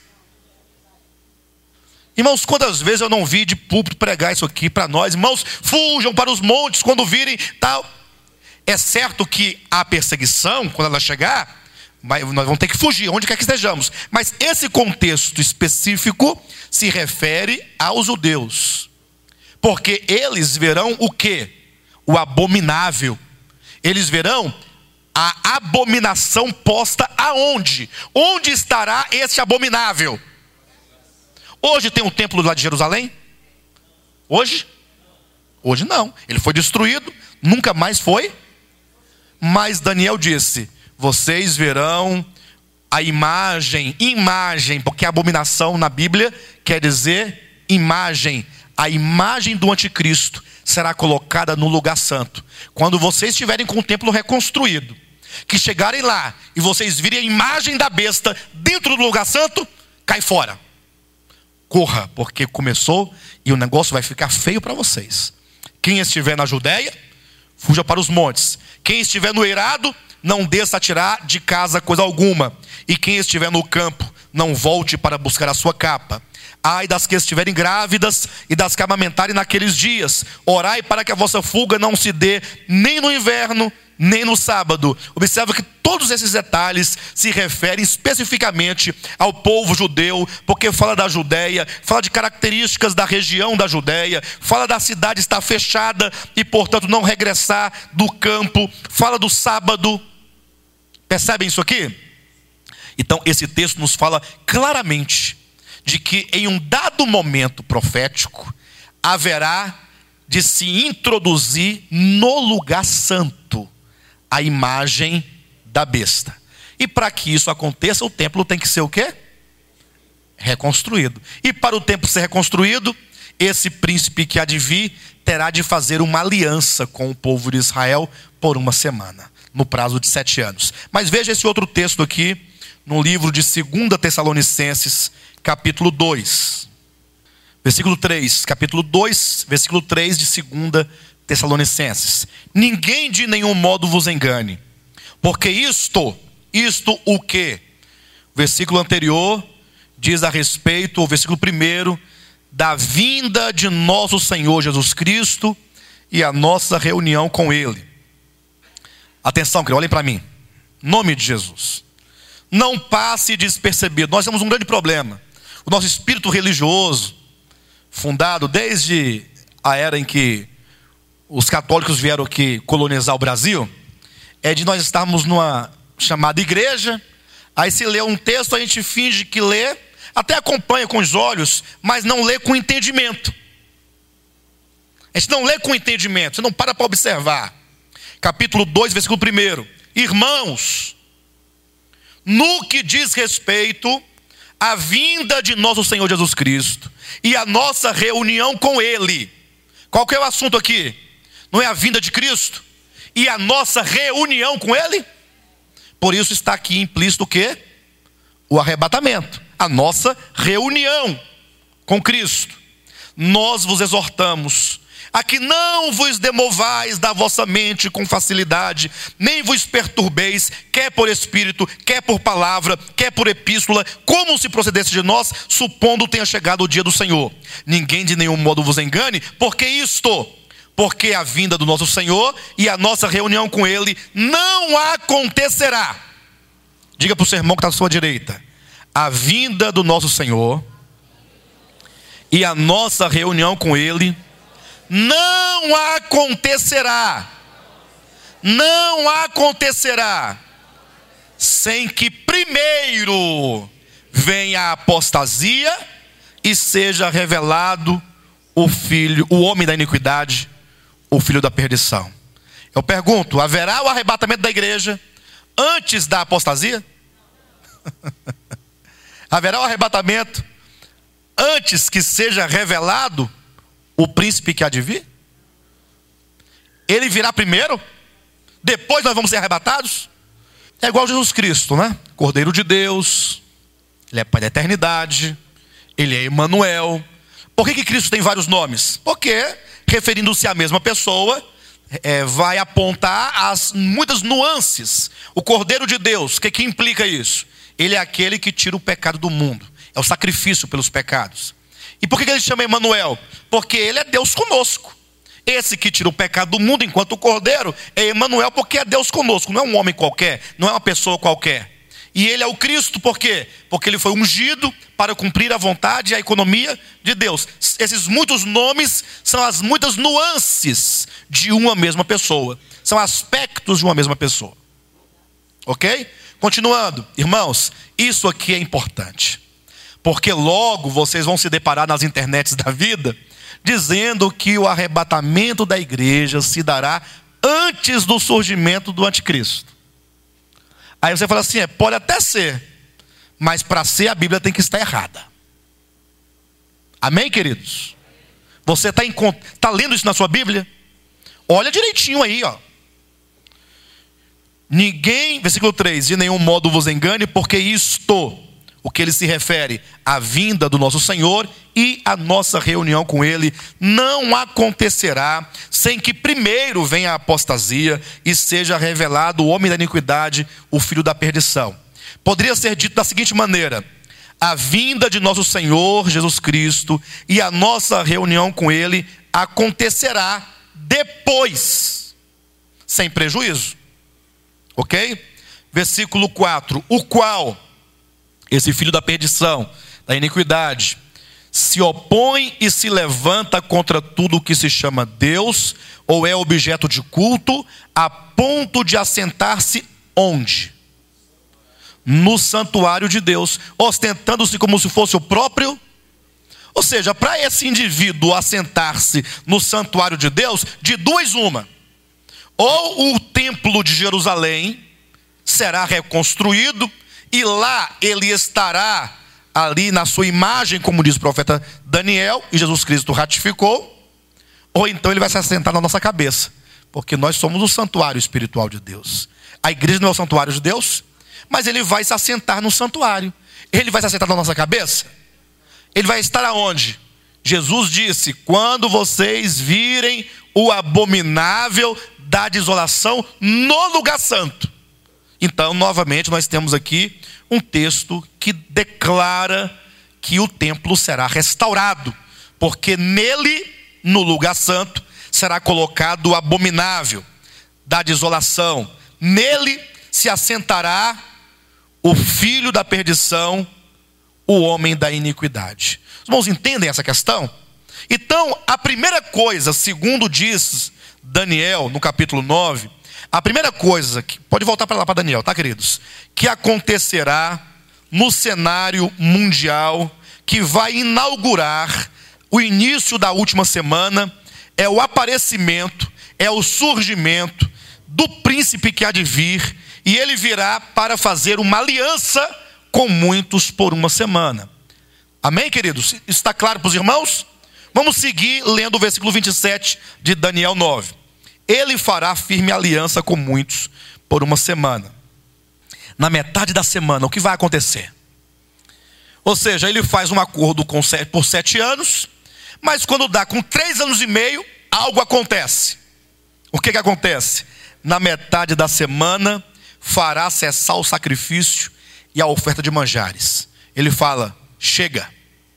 Irmãos, quantas vezes eu não vi de púlpito pregar isso aqui para nós? Irmãos, fujam para os montes quando virem tal. É certo que a perseguição, quando ela chegar, nós vamos ter que fugir, onde quer que estejamos. Mas esse contexto específico se refere aos judeus. Porque eles verão o quê? O abominável. Eles verão a abominação posta aonde? Onde estará esse abominável? Hoje tem um templo lá de Jerusalém? Hoje? Hoje não. Ele foi destruído, nunca mais foi. Mas Daniel disse: vocês verão a imagem, porque abominação na Bíblia quer dizer imagem. A imagem do anticristo será colocada no lugar santo. Quando vocês estiverem com o templo reconstruído, que chegarem lá e vocês virem a imagem da besta dentro do lugar santo, cai fora. corra, porque começou e o negócio vai ficar feio para vocês. Quem estiver na Judéia, fuja para os montes. Quem estiver no eirado, não desça a tirar de casa coisa alguma. E quem estiver no campo, não volte para buscar a sua capa. Ai das que estiverem grávidas e das que amamentarem naqueles dias. Orai para que a vossa fuga não se dê nem no inverno, nem no sábado. Observa que todos esses detalhes se referem especificamente ao povo judeu, porque fala da Judéia, fala de características da região da Judéia, fala da cidade estar fechada e portanto não regressar do campo, fala do sábado. Percebem isso aqui? Então esse texto nos fala claramente de que em um dado momento profético haverá de se introduzir no lugar santo a imagem da besta. E para que isso aconteça, o templo tem que ser o quê? Reconstruído. E para o templo ser reconstruído, esse príncipe que há de vir terá de fazer uma aliança com o povo de Israel por uma semana, no prazo de 7 anos. Mas veja esse outro texto aqui, no livro de 2 Tessalonicenses, capítulo 2. Versículo 3, capítulo 2, versículo 3 de 2 Tessalonicenses. Ninguém de nenhum modo vos engane, porque isto o que? O versículo anterior diz a respeito, o versículo 1, da vinda de nosso Senhor Jesus Cristo e a nossa reunião com Ele. Atenção, querido, olhem para mim. Em nome de Jesus. Não passe despercebido. Nós temos um grande problema. O nosso espírito religioso, fundado desde a era em que os católicos vieram aqui colonizar o Brasil, é de nós estarmos numa chamada igreja, aí se lê um texto, a gente finge que lê, até acompanha com os olhos, mas não lê com entendimento. A gente não lê com entendimento, você não para observar. Capítulo 2, versículo 1. Irmãos, no que diz respeito à vinda de nosso Senhor Jesus Cristo e a nossa reunião com Ele. Qual que é o assunto aqui? Não é a vinda de Cristo e a nossa reunião com Ele? Por isso está aqui implícito o quê? O arrebatamento, a nossa reunião com Cristo. Nós vos exortamos a que não vos demovais da vossa mente com facilidade, nem vos perturbeis, quer por espírito, quer por palavra, quer por epístola, como se procedesse de nós, supondo tenha chegado o dia do Senhor. Ninguém de nenhum modo vos engane, porque a vinda do nosso Senhor e a nossa reunião com Ele não acontecerá. Diga para o seu irmão que está à sua direita: a vinda do nosso Senhor e a nossa reunião com Ele não acontecerá. Não acontecerá sem que primeiro venha a apostasia e seja revelado o homem da iniquidade, o filho da perdição. Eu pergunto: haverá o arrebatamento da igreja antes da apostasia? Haverá o arrebatamento antes que seja revelado o príncipe que há de vir? Ele virá primeiro, depois nós vamos ser arrebatados? É igual Jesus Cristo, né? Cordeiro de Deus, Ele é Pai da eternidade, Ele é Emanuel. Por que Cristo tem vários nomes? Porque, referindo-se à mesma pessoa, vai apontar as muitas nuances. O Cordeiro de Deus, o que implica isso? Ele é aquele que tira o pecado do mundo, é o sacrifício pelos pecados. E por que ele chama Emanuel? Porque ele é Deus conosco. Esse que tira o pecado do mundo, enquanto o Cordeiro é Emanuel, porque é Deus conosco. Não é um homem qualquer, não é uma pessoa qualquer. E ele é o Cristo, por quê? Porque ele foi ungido para cumprir a vontade e a economia de Deus. Esses muitos nomes são as muitas nuances de uma mesma pessoa. São aspectos de uma mesma pessoa. Ok? Continuando, irmãos, isso aqui é importante. Porque logo vocês vão se deparar nas internets da vida dizendo que o arrebatamento da igreja se dará antes do surgimento do anticristo. Aí você fala assim: pode até ser, mas para ser a Bíblia tem que estar errada. Amém, queridos? Você está lendo isso na sua Bíblia? Olha direitinho aí, ó. Ninguém, versículo 3, de nenhum modo vos engane, porque isto, o que ele se refere à vinda do nosso Senhor e a nossa reunião com ele, não acontecerá sem que primeiro venha a apostasia e seja revelado o homem da iniquidade, o filho da perdição. Poderia ser dito da seguinte maneira: a vinda de nosso Senhor Jesus Cristo e a nossa reunião com ele acontecerá depois, sem prejuízo. Ok? Versículo 4: o qual, esse filho da perdição, da iniquidade, se opõe e se levanta contra tudo o que se chama Deus, ou é objeto de culto, a ponto de assentar-se onde? No santuário de Deus, ostentando-se como se fosse o próprio. Ou seja, para esse indivíduo assentar-se no santuário de Deus, de duas uma: ou o templo de Jerusalém será reconstruído, e lá ele estará ali na sua imagem, como diz o profeta Daniel, e Jesus Cristo ratificou, ou então ele vai se assentar na nossa cabeça, porque nós somos o santuário espiritual de Deus. A igreja não é o santuário de Deus, mas ele vai se assentar no santuário. Ele vai se assentar na nossa cabeça? Ele vai estar aonde? Jesus disse: quando vocês virem o abominável da desolação no lugar santo. Então, novamente, nós temos aqui um texto que declara que o templo será restaurado, porque nele, no lugar santo, será colocado o abominável da desolação. Nele se assentará o filho da perdição, o homem da iniquidade. Os irmãos entendem essa questão? Então, a primeira coisa, segundo diz Daniel, no capítulo 9, a primeira coisa, pode voltar para lá para Daniel, tá, queridos? Que acontecerá no cenário mundial, que vai inaugurar o início da última semana, é o aparecimento, é o surgimento do príncipe que há de vir, e ele virá para fazer uma aliança com muitos por uma semana. Amém, queridos? Está claro para os irmãos? Vamos seguir lendo o versículo 27 de Daniel 9. Ele fará firme aliança com muitos por uma semana. Na metade da semana, o que vai acontecer? Ou seja, ele faz um acordo por 7 anos, mas quando dá com 3 anos e meio, algo acontece. O que acontece? Na metade da semana, fará cessar o sacrifício e a oferta de manjares. Ele fala: chega.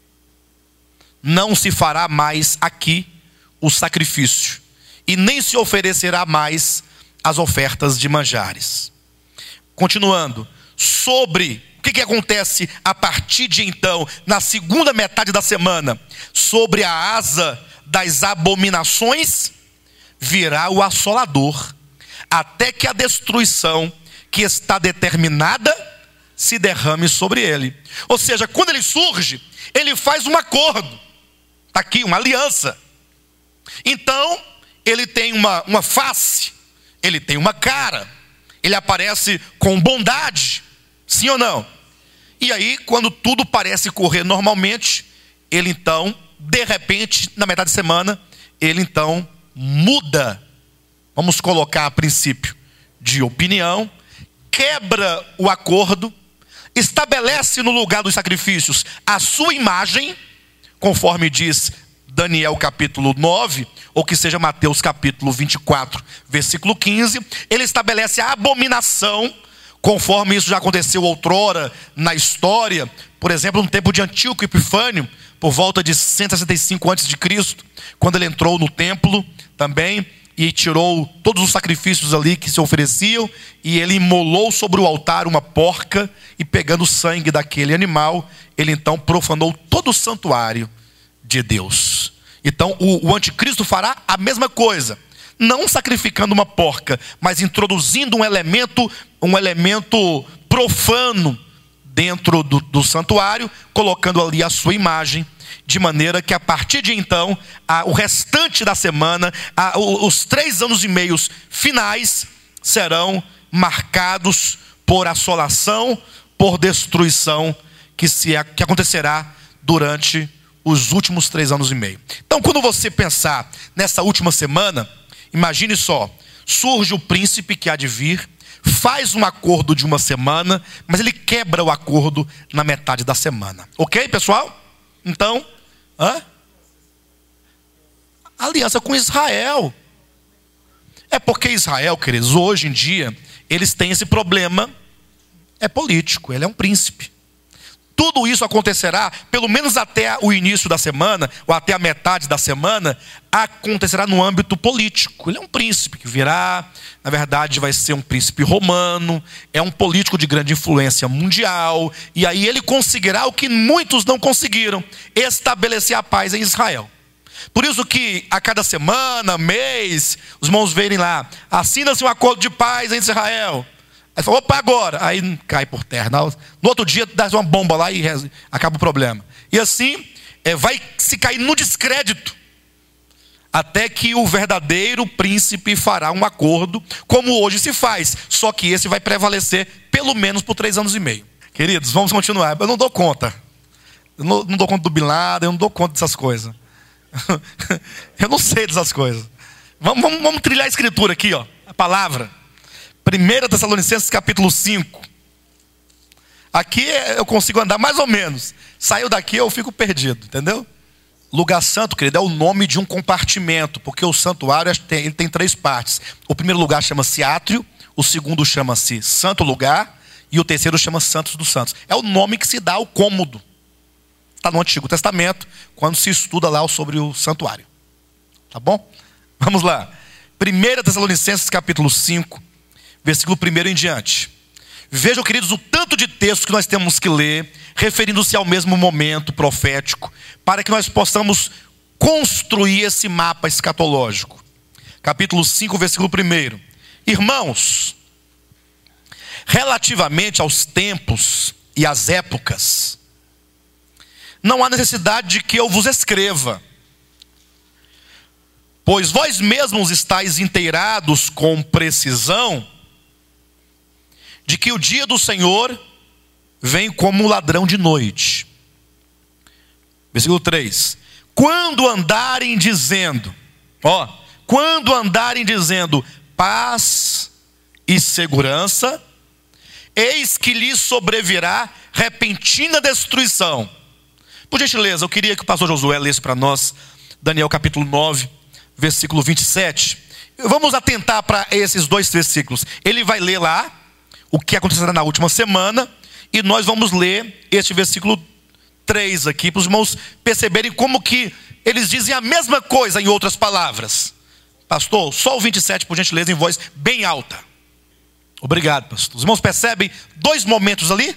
Não se fará mais aqui o sacrifício, e nem se oferecerá mais as ofertas de manjares. Continuando, sobre o que acontece a partir de então, na segunda metade da semana, sobre a asa das abominações, virá o assolador, até que a destruição que está determinada se derrame sobre ele. Ou seja, quando ele surge, ele faz um acordo, está aqui, uma aliança. Então, ele tem uma face, ele tem uma cara, ele aparece com bondade, sim ou não? E aí, quando tudo parece correr normalmente, ele então, de repente, na metade de semana, ele então muda, vamos colocar a princípio, de opinião, quebra o acordo, estabelece no lugar dos sacrifícios a sua imagem, conforme diz Daniel capítulo 9, ou que seja Mateus capítulo 24, versículo 15, ele estabelece a abominação, conforme isso já aconteceu outrora na história, por exemplo, no tempo de Antíoco Epifânio, por volta de 165 a.C., quando ele entrou no templo também, e tirou todos os sacrifícios ali que se ofereciam, e ele imolou sobre o altar uma porca, e pegando o sangue daquele animal, ele então profanou todo o santuário de Deus. Então o anticristo fará a mesma coisa, não sacrificando uma porca, mas introduzindo um elemento profano dentro do santuário, colocando ali a sua imagem, de maneira que a partir de então, o restante da semana, os 3 anos e meio finais, serão marcados por assolação, por destruição, que acontecerá durante os últimos 3 anos e meio. Então, quando você pensar nessa última semana, imagine só: surge o príncipe que há de vir, faz um acordo de uma semana, mas ele quebra o acordo na metade da semana. Ok, pessoal? Então, aliança com Israel. É porque Israel, queridos, hoje em dia, eles têm esse problema, é político, ele é um príncipe. Tudo isso acontecerá, pelo menos até o início da semana, ou até a metade da semana, acontecerá no âmbito político. Ele é um príncipe que virá, na verdade vai ser um príncipe romano, é um político de grande influência mundial, e aí ele conseguirá o que muitos não conseguiram, estabelecer a paz em Israel. Por isso que a cada semana, mês, os irmãos verem lá, assina-se um acordo de paz entre Israel. Aí fala, opa, agora. Aí cai por terra. No outro dia dá uma bomba lá e acaba o problema. E assim, vai se cair no descrédito. Até que o verdadeiro príncipe fará um acordo, como hoje se faz. Só que esse vai prevalecer pelo menos por 3 anos e meio. Queridos, vamos continuar. Eu não dou conta. Eu não dou conta do Bin Laden, eu não dou conta dessas coisas. Eu não sei dessas coisas. Vamos trilhar a escritura aqui, ó, a palavra. 1 Tessalonicenses capítulo 5. Aqui eu consigo andar mais ou menos. Saiu daqui eu fico perdido, entendeu? Lugar santo, querido, é o nome de um compartimento, porque o santuário ele tem 3 partes. O primeiro lugar chama-se átrio, o segundo chama-se santo lugar, e o terceiro chama Santos dos Santos. É o nome que se dá ao cômodo. Está no Antigo Testamento, quando se estuda lá sobre o santuário. Tá bom? Vamos lá. 1 Tessalonicenses capítulo 5, versículo 1 em diante. Vejam, queridos, o tanto de textos que nós temos que ler, referindo-se ao mesmo momento profético, para que nós possamos construir esse mapa escatológico. Capítulo 5, versículo 1. Irmãos, relativamente aos tempos e às épocas, não há necessidade de que eu vos escreva, pois vós mesmos estáis inteirados com precisão de que o dia do Senhor vem como um ladrão de noite. Versículo 3. Quando andarem dizendo paz e segurança, eis que lhes sobrevirá repentina destruição. Por gentileza, eu queria que o pastor Josué lesse para nós Daniel capítulo 9, versículo 27. Vamos atentar para esses 2 versículos. Ele vai ler lá o que acontecerá na última semana, e nós vamos ler este versículo 3 aqui, para os irmãos perceberem como que eles dizem a mesma coisa em outras palavras. Pastor, só o 27, por gentileza, em voz bem alta. Obrigado, pastor. Os irmãos percebem 2 momentos ali?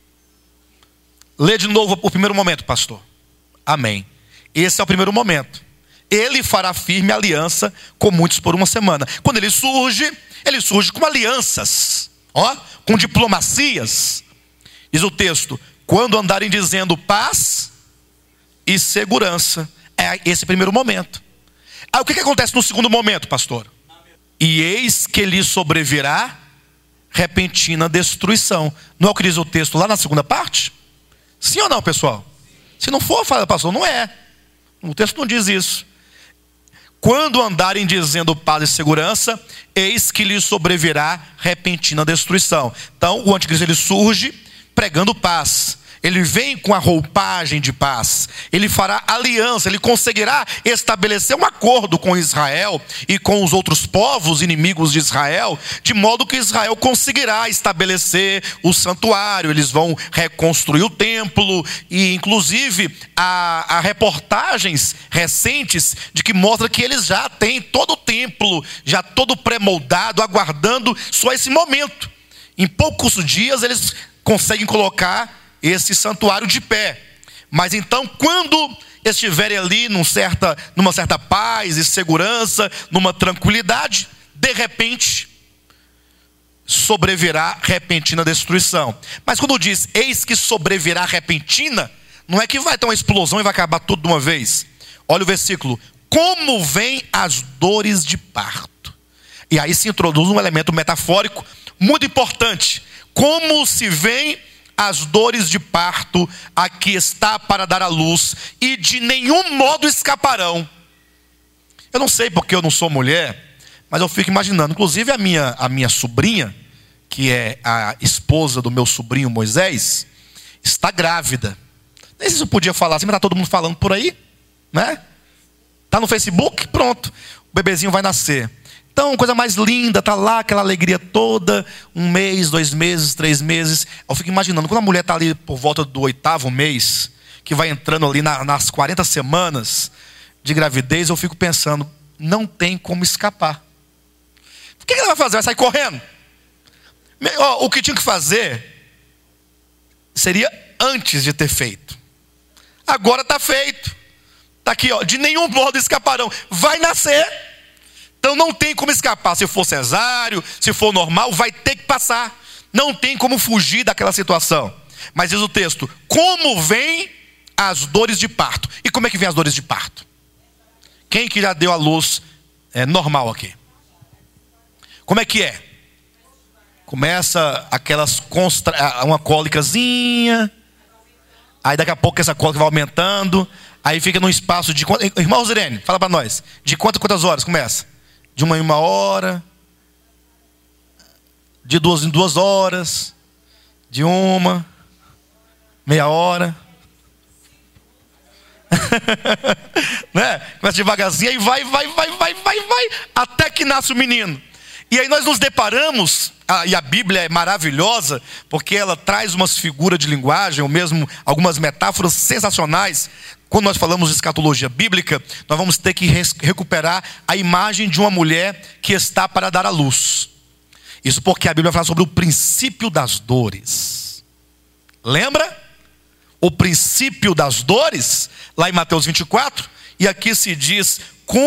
Lê de novo o primeiro momento, pastor. Amém. Esse é o primeiro momento. Ele fará firme aliança com muitos por uma semana. Quando ele surge com alianças, com diplomacias. Diz o texto, quando andarem dizendo paz e segurança. É esse primeiro momento. Aí o que acontece no segundo momento, pastor? E eis que lhe sobrevirá repentina destruição. Não é o que diz o texto lá na segunda parte? Sim ou não, pessoal? Se não for, fala, pastor, não é. O texto não diz isso. Quando andarem dizendo paz e segurança, eis que lhe sobrevirá repentina destruição. Então o anticristo ele surge pregando paz. Ele vem com a roupagem de paz. Ele fará aliança, ele conseguirá estabelecer um acordo com Israel e com os outros povos inimigos de Israel, de modo que Israel conseguirá estabelecer o santuário. Eles vão reconstruir o templo, e inclusive há reportagens recentes de que mostra que eles já têm todo o templo, já todo pré-moldado, aguardando só esse momento. Em poucos dias eles conseguem colocar esse santuário de pé. Mas então, quando estiverem ali numa certa paz e segurança, numa tranquilidade, de repente sobrevirá repentina destruição. Mas quando diz eis que sobrevirá repentina, não é que vai ter uma explosão e vai acabar tudo de uma vez. Olha o versículo. Como vêm as dores de parto. E aí se introduz um elemento metafórico muito importante. Como se vem as dores de parto a que está para dar à luz, e de nenhum modo escaparão. Eu não sei porque eu não sou mulher, mas eu fico imaginando. Inclusive a minha sobrinha, que é a esposa do meu sobrinho Moisés, está grávida. Nem sei se eu podia falar assim, mas está todo mundo falando por aí, né? Está no Facebook, pronto, o bebezinho vai nascer. Então, coisa mais linda, tá lá, aquela alegria toda, 1 mês, 2 meses, 3 meses. Eu fico imaginando, quando a mulher está ali por volta do 8º mês, que vai entrando ali nas 40 semanas de gravidez, eu fico pensando, não tem como escapar. O que ela vai fazer? Vai sair correndo? O que tinha que fazer seria antes de ter feito. Agora está feito. Está aqui, de nenhum modo escaparão. Vai nascer. Então não tem como escapar. Se for cesáreo, se for normal, vai ter que passar. Não tem como fugir daquela situação. Mas diz o texto, como vêm as dores de parto? E como é que vem as dores de parto? Quem que já deu a luz normal aqui? Como é que é? Começa uma cólicazinha, aí daqui a pouco essa cólica vai aumentando, aí fica num espaço de... Irmã Rosirene, fala para nós, de quantas horas começa? De 1 em 1 hora, de 2 em 2 horas, de 1, meia hora. Né? Começa devagarzinho, aí vai, até que nasce o menino. E aí nós nos deparamos, e a Bíblia é maravilhosa, porque ela traz umas figuras de linguagem, ou mesmo algumas metáforas sensacionais. Quando nós falamos de escatologia bíblica, nós vamos ter que recuperar a imagem de uma mulher que está para dar à luz. Isso porque a Bíblia fala sobre o princípio das dores. Lembra? O princípio das dores, lá em Mateus 24, e aqui se diz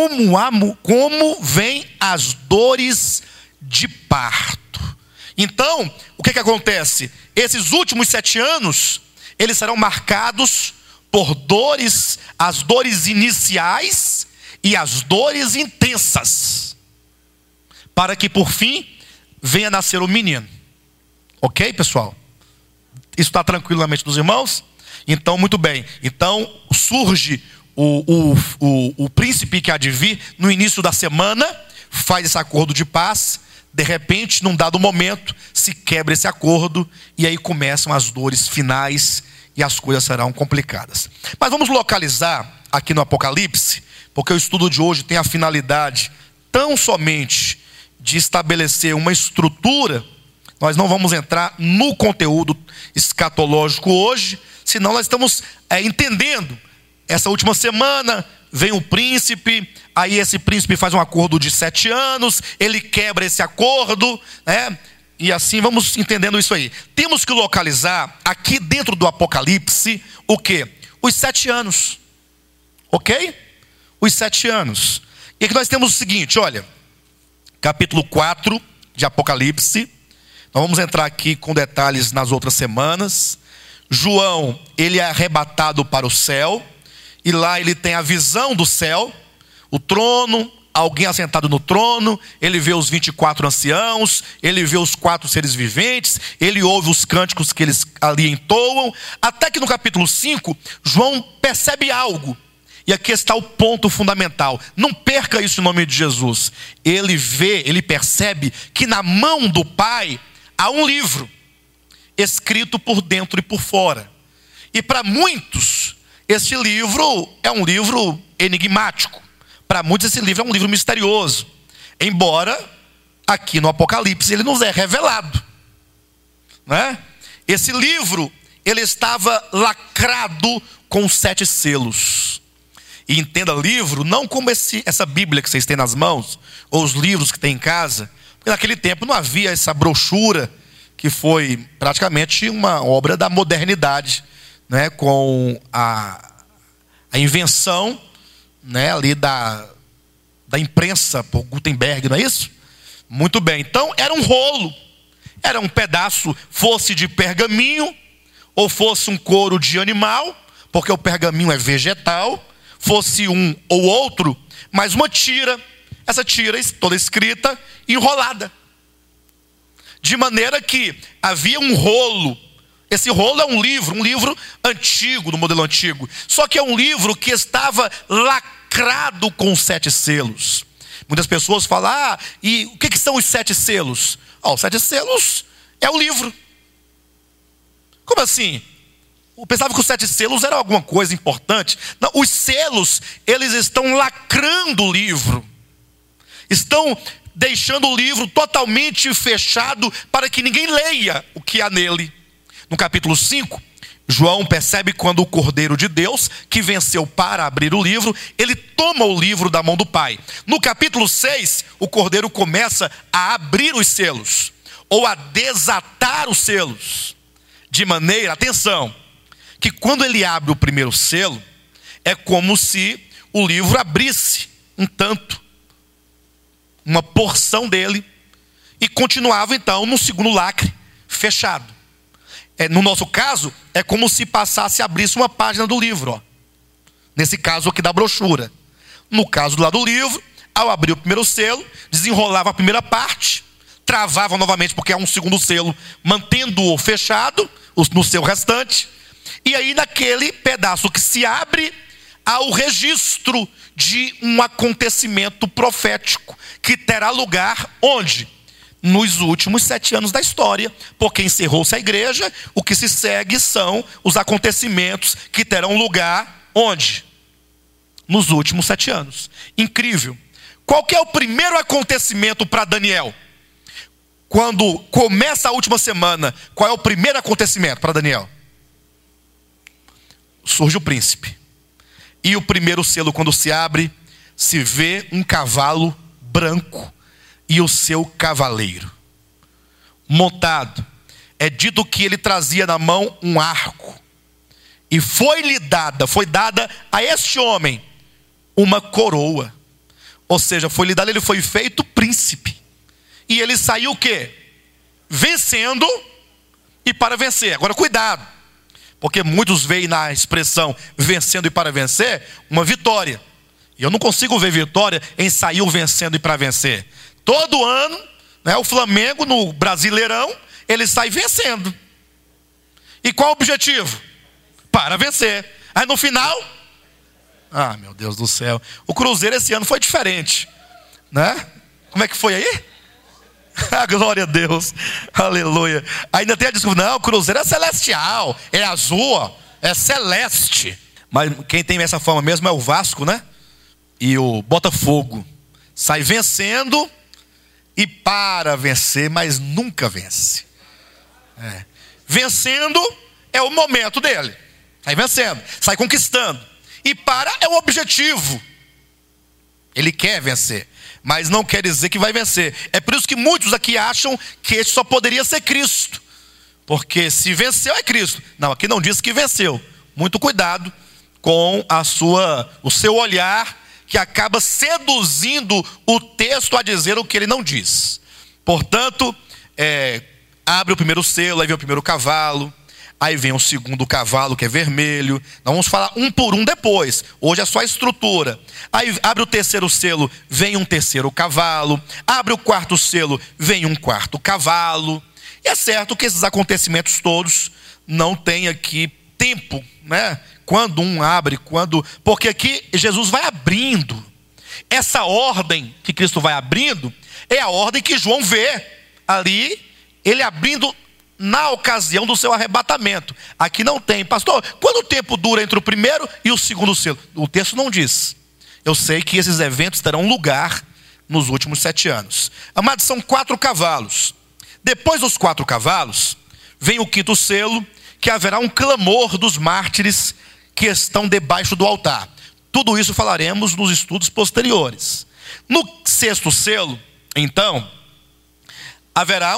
como vêm as dores de parto. Então, o que acontece? Esses últimos 7 anos, eles serão marcados por dores, as dores iniciais e as dores intensas, para que por fim venha nascer o menino. Ok, pessoal? Isso está tranquilo na mente dos irmãos? Então, muito bem. Então, surge o príncipe que há de vir no início da semana, faz esse acordo de paz. De repente, num dado momento, se quebra esse acordo e aí começam as dores finais e as coisas serão complicadas. Mas vamos localizar aqui no Apocalipse, porque o estudo de hoje tem a finalidade tão somente de estabelecer uma estrutura. Nós não vamos entrar no conteúdo escatológico hoje, senão nós estamos entendendo. Essa última semana vem o príncipe, aí esse príncipe faz um acordo de 7 anos, ele quebra esse acordo, né? E assim vamos entendendo isso aí. Temos que localizar aqui dentro do Apocalipse o quê? Os 7 anos. Ok? Os 7 anos. E aqui nós temos o seguinte, olha, capítulo 4 de Apocalipse. Nós vamos entrar aqui com detalhes nas outras semanas. João, ele é arrebatado para o céu, e lá ele tem a visão do céu, o trono, alguém assentado no trono, ele vê os 24 anciãos, ele vê os 4 seres viventes, ele ouve os cânticos que eles ali entoam, até que no capítulo 5, João percebe algo, e aqui está o ponto fundamental, não perca isso em nome de Jesus. Ele percebe que na mão do Pai há um livro, escrito por dentro e por fora, e para muitos, este livro é um livro enigmático. Para muitos esse livro é um livro misterioso, embora aqui no Apocalipse ele nos é revelado, né? Esse livro, ele estava lacrado com 7 selos. E entenda livro não como essa Bíblia que vocês têm nas mãos, ou os livros que tem em casa, porque naquele tempo não havia essa brochura, que foi praticamente uma obra da modernidade, né? Com a invenção, né, ali da imprensa por Gutenberg, não é isso? Muito bem, então era um rolo, era um pedaço, fosse de pergaminho, ou fosse um couro de animal, porque o pergaminho é vegetal, fosse um ou outro, mas uma tira, essa tira toda escrita, enrolada, de maneira que havia um rolo. Esse rolo é um livro antigo, do modelo antigo, só que é um livro que estava lacrado com 7 selos. Muitas pessoas falam, e o que são os 7 selos? Os 7 selos é o livro. Como assim? Eu pensava que os 7 selos eram alguma coisa importante. Não, os selos, eles estão lacrando o livro. Estão deixando o livro totalmente fechado para que ninguém leia o que há nele. No capítulo 5, João percebe quando o Cordeiro de Deus, que venceu para abrir o livro, ele toma o livro da mão do Pai. No capítulo 6, o Cordeiro começa a abrir os selos, ou a desatar os selos. De maneira, atenção, que quando ele abre o primeiro selo, é como se o livro abrisse um tanto, uma porção dele, e continuava então no segundo lacre, fechado. No nosso caso, é como se passasse e abrisse uma página do livro, ó. Nesse caso aqui da brochura. No caso do lado do livro, ao abrir o primeiro selo, desenrolava a primeira parte, travava novamente, porque é um segundo selo, mantendo-o fechado, no seu restante. E aí naquele pedaço que se abre, há o registro de um acontecimento profético, que terá lugar onde? Nos últimos 7 anos da história, porque encerrou-se a igreja, o que se segue são os acontecimentos que terão lugar onde? Nos últimos 7 anos. Incrível. Qual que é o primeiro acontecimento para Daniel? Quando começa a última semana, qual é o primeiro acontecimento para Daniel? Surge o príncipe. E o primeiro selo, quando se abre, se vê um cavalo branco e o seu cavaleiro montado. É dito que ele trazia na mão um arco. E foi dada a este homem uma coroa. Ou seja, ele foi feito príncipe. E ele saiu o quê? Vencendo e para vencer. Agora cuidado, porque muitos veem na expressão vencendo e para vencer uma vitória. E eu não consigo ver vitória em sair vencendo e para vencer. Todo ano, né, o Flamengo no Brasileirão, ele sai vencendo. E qual o objetivo? Para vencer. Aí no final, meu Deus do céu, o Cruzeiro esse ano foi diferente, né? Como é que foi aí? Glória a Deus, aleluia. Ainda tem a desculpa, não, o Cruzeiro é celestial, é azul, é celeste. Mas quem tem essa fama mesmo é o Vasco, né? E o Botafogo. Sai vencendo e para vencer, mas nunca vence. Vencendo é o momento dele. Sai vencendo, sai conquistando. E para é o objetivo. Ele quer vencer, mas não quer dizer que vai vencer. É por isso que muitos aqui acham que este só poderia ser Cristo. Porque se venceu é Cristo. Não, aqui não diz que venceu. Muito cuidado com o seu olhar, que acaba seduzindo o texto a dizer o que ele não diz. Portanto, abre o primeiro selo, aí vem o primeiro cavalo. Aí vem o segundo cavalo, que é vermelho. Nós vamos falar um por um depois. Hoje é só a estrutura. Aí abre o terceiro selo, vem um terceiro cavalo. Abre o quarto selo, vem um quarto cavalo. E é certo que esses acontecimentos todos não tem aqui tempo, né? Quando um abre, porque aqui Jesus vai abrindo. Essa ordem que Cristo vai abrindo é a ordem que João vê ali, ele abrindo na ocasião do seu arrebatamento. Aqui não tem, pastor, quanto tempo dura entre o primeiro e o segundo selo? O texto não diz. Eu sei que esses eventos terão lugar nos últimos 7 anos. Amados, são 4 cavalos. Depois dos 4 cavalos, vem o quinto selo, que haverá um clamor dos mártires que estão debaixo do altar. Tudo isso falaremos nos estudos posteriores. No sexto selo, então, haverá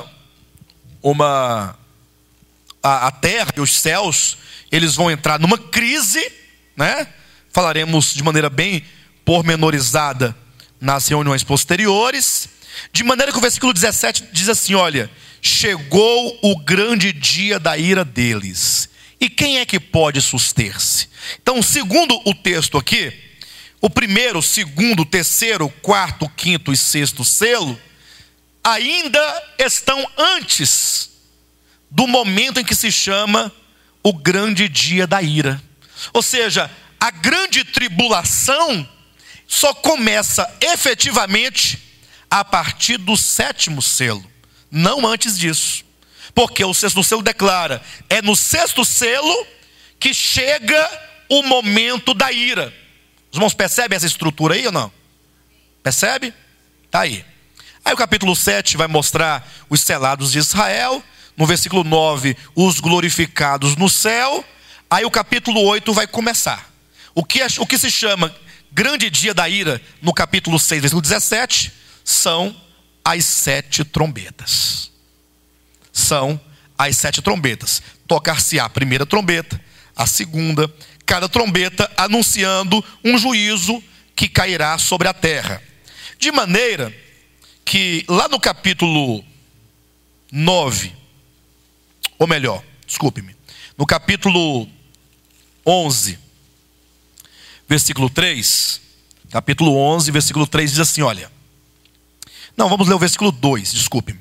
a terra e os céus, eles vão entrar numa crise, né? Falaremos de maneira bem pormenorizada nas reuniões posteriores, de maneira que o versículo 17 diz assim, olha, chegou o grande dia da ira deles, e quem é que pode suster-se? Então, segundo o texto aqui, o primeiro, segundo, terceiro, quarto, quinto e sexto selo ainda estão antes do momento em que se chama o grande dia da ira. Ou seja, a grande tribulação só começa efetivamente a partir do 7º selo, não antes disso. porque o sexto selo declara: é no sexto selo que chega o momento da ira. Os irmãos percebem essa estrutura aí ou não? Percebe? Está aí. Aí o capítulo 7 vai mostrar os selados de Israel. No versículo 9, os glorificados no céu. Aí o capítulo 8 vai começar. O que se chama grande dia da ira, no capítulo 6, versículo 17, são as 7 trombetas. São as 7 trombetas. Tocar-se-á a primeira trombeta, a segunda, cada trombeta anunciando um juízo que cairá sobre a terra. De maneira que lá no capítulo 9, ou melhor, desculpe-me, no capítulo 11, versículo 3, capítulo 11, versículo 3 diz assim, olha. Não, vamos ler o versículo 2, desculpe-me.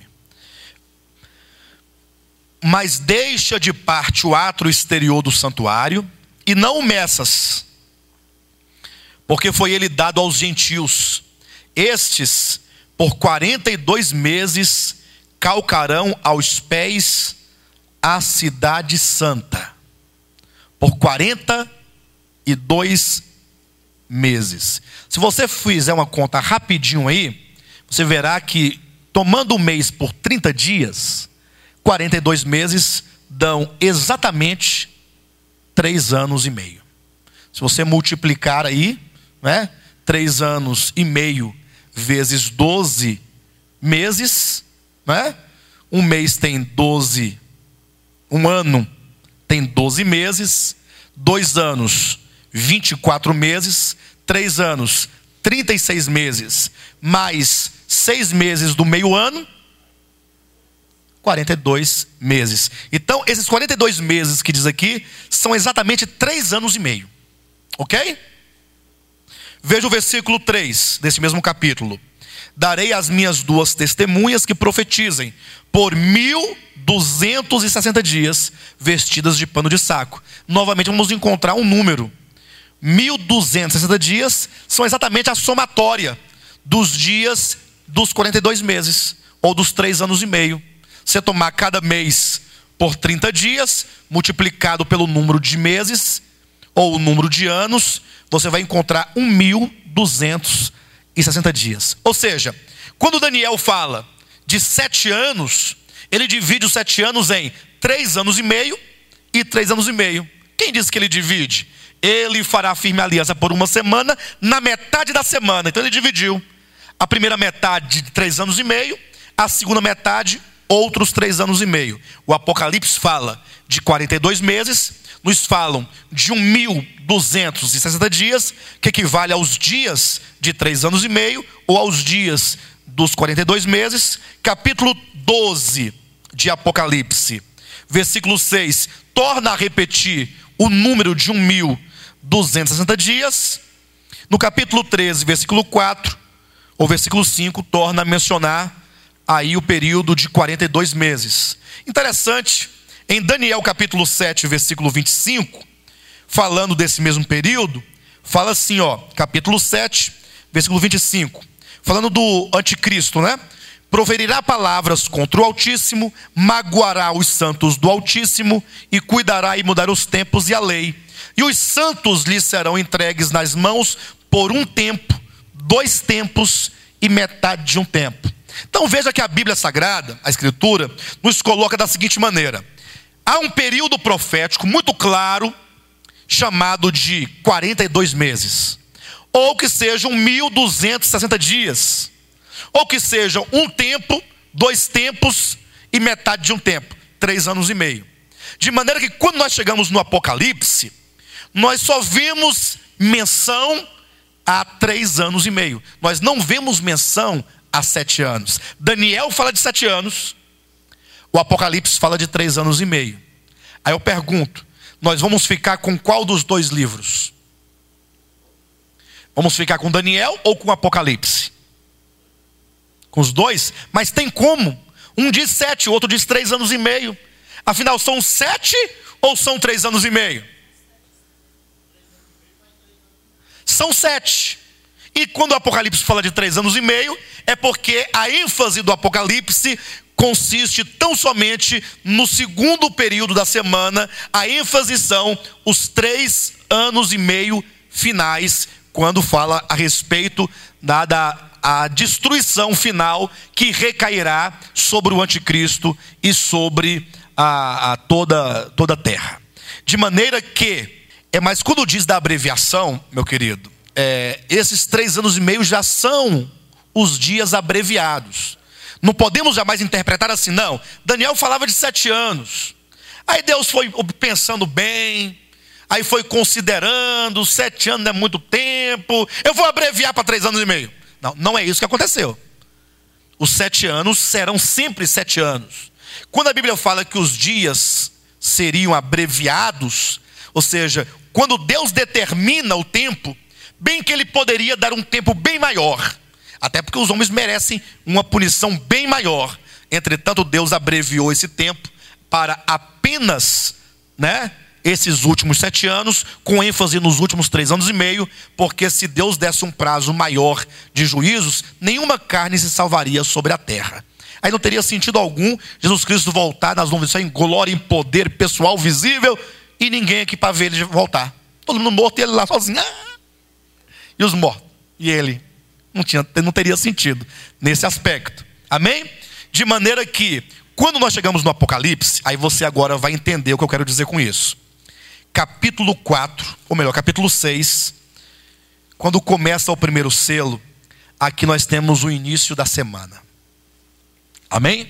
Mas deixa de parte o átrio exterior do santuário, e não o meças, porque foi ele dado aos gentios. Estes, por 42 meses, calcarão aos pés a cidade santa. Por 42 meses. Se você fizer uma conta rapidinho aí, você verá que, tomando o mês por 30 dias, 42 meses dão exatamente 3 anos e meio. Se você multiplicar aí, né, 3 anos e meio vezes 12 meses, né? Um mês tem 12, um ano tem 12 meses, 2 anos, 24 meses, 3 anos, 36 meses, mais 6 meses do meio ano, 42 meses. Então, esses 42 meses que diz aqui, são exatamente 3 anos e meio. Ok? Veja o versículo 3 desse mesmo capítulo. Darei as minhas 2 testemunhas que profetizem por 1260 dias, vestidas de pano de saco. Novamente vamos encontrar um número. 1260 dias são exatamente a somatória dos dias dos 42 meses, ou dos 3 anos e meio. Você tomar cada mês por 30 dias, multiplicado pelo número de meses, ou o número de anos, você vai encontrar 1260 dias. Ou seja, quando Daniel fala de 7 anos, ele divide os 7 anos em 3 anos e meio e 3 anos e meio. Quem disse que ele divide? Ele fará firme aliança por 1 semana, na metade da semana. Então ele dividiu a primeira metade de 3 anos e meio, a segunda metade, outros 3 anos e meio. O Apocalipse fala de 42 meses, nos falam de 1260 dias, que equivale aos dias de 3 anos e meio, ou aos dias dos 42 meses. Capítulo 12 de Apocalipse, versículo 6, torna a repetir o número de 1260 dias. No capítulo 13, versículo 4, ou versículo 5, torna a mencionar aí o período de 42 meses. Interessante, em Daniel capítulo 7, versículo 25, falando desse mesmo período, fala assim, ó, capítulo 7, versículo 25, falando do anticristo, né? Proferirá palavras contra o Altíssimo, magoará os santos do Altíssimo, e cuidará e mudará os tempos e a lei. E os santos lhe serão entregues nas mãos por 1 tempo, 2 tempos e metade de 1 tempo. Então veja que a Bíblia Sagrada, a Escritura, nos coloca da seguinte maneira. Há um período profético muito claro, chamado de 42 meses. Ou que sejam 1260 dias. Ou que sejam 1 tempo, 2 tempos e metade de 1 tempo. 3 anos e meio. De maneira que quando nós chegamos no Apocalipse, nós só vemos menção a 3 anos e meio. Nós não vemos menção a 7 anos. Daniel fala de 7 anos. O Apocalipse fala de 3 anos e meio. Aí eu pergunto, nós vamos ficar com qual dos 2 livros? Vamos ficar com Daniel ou com Apocalipse? Com os 2? Mas tem como? Um diz 7, o outro diz 3 anos e meio. Afinal, são 7 ou são 3 anos e meio? São 7. E quando o Apocalipse fala de 3 anos e meio, é porque a ênfase do Apocalipse consiste tão somente no segundo período da semana. A ênfase são os 3 anos e meio finais, quando fala a respeito da destruição final que recairá sobre o anticristo e sobre toda a terra. De maneira que, mas quando diz da abreviação, meu querido, esses 3 anos e meio já são os dias abreviados. Não podemos jamais interpretar assim, não. Daniel falava de 7 anos. Aí Deus foi pensando bem, aí foi considerando, 7 anos não é muito tempo, eu vou abreviar para 3 anos e meio. Não, não é isso que aconteceu. Os 7 anos serão sempre 7 anos. Quando a Bíblia fala que os dias seriam abreviados, ou seja, quando Deus determina o tempo, bem que ele poderia dar um tempo bem maior, até porque os homens merecem uma punição bem maior. Entretanto, Deus abreviou esse tempo para apenas, esses últimos 7 anos, com ênfase nos últimos 3 anos e meio, porque se Deus desse um prazo maior de juízos, nenhuma carne se salvaria sobre a terra. Aí não teria sentido algum Jesus Cristo voltar nas nuvens em glória, em poder pessoal, visível, e ninguém aqui para ver ele voltar. Todo mundo morto e ele lá sozinho. E os mortos. E ele não teria sentido nesse aspecto. Amém? De maneira que, quando nós chegamos no Apocalipse, aí você agora vai entender o que eu quero dizer com isso. Capítulo 4, ou melhor, capítulo 6, quando começa o primeiro selo, aqui nós temos o início da semana. Amém?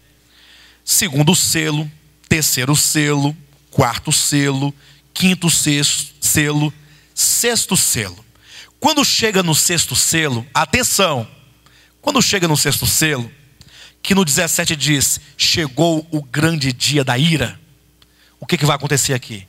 Segundo selo, terceiro selo, quarto selo, quinto selo, sexto selo. Quando chega no sexto selo, atenção, quando chega no sexto selo, que no 17 diz, chegou o grande dia da ira, o que vai acontecer aqui?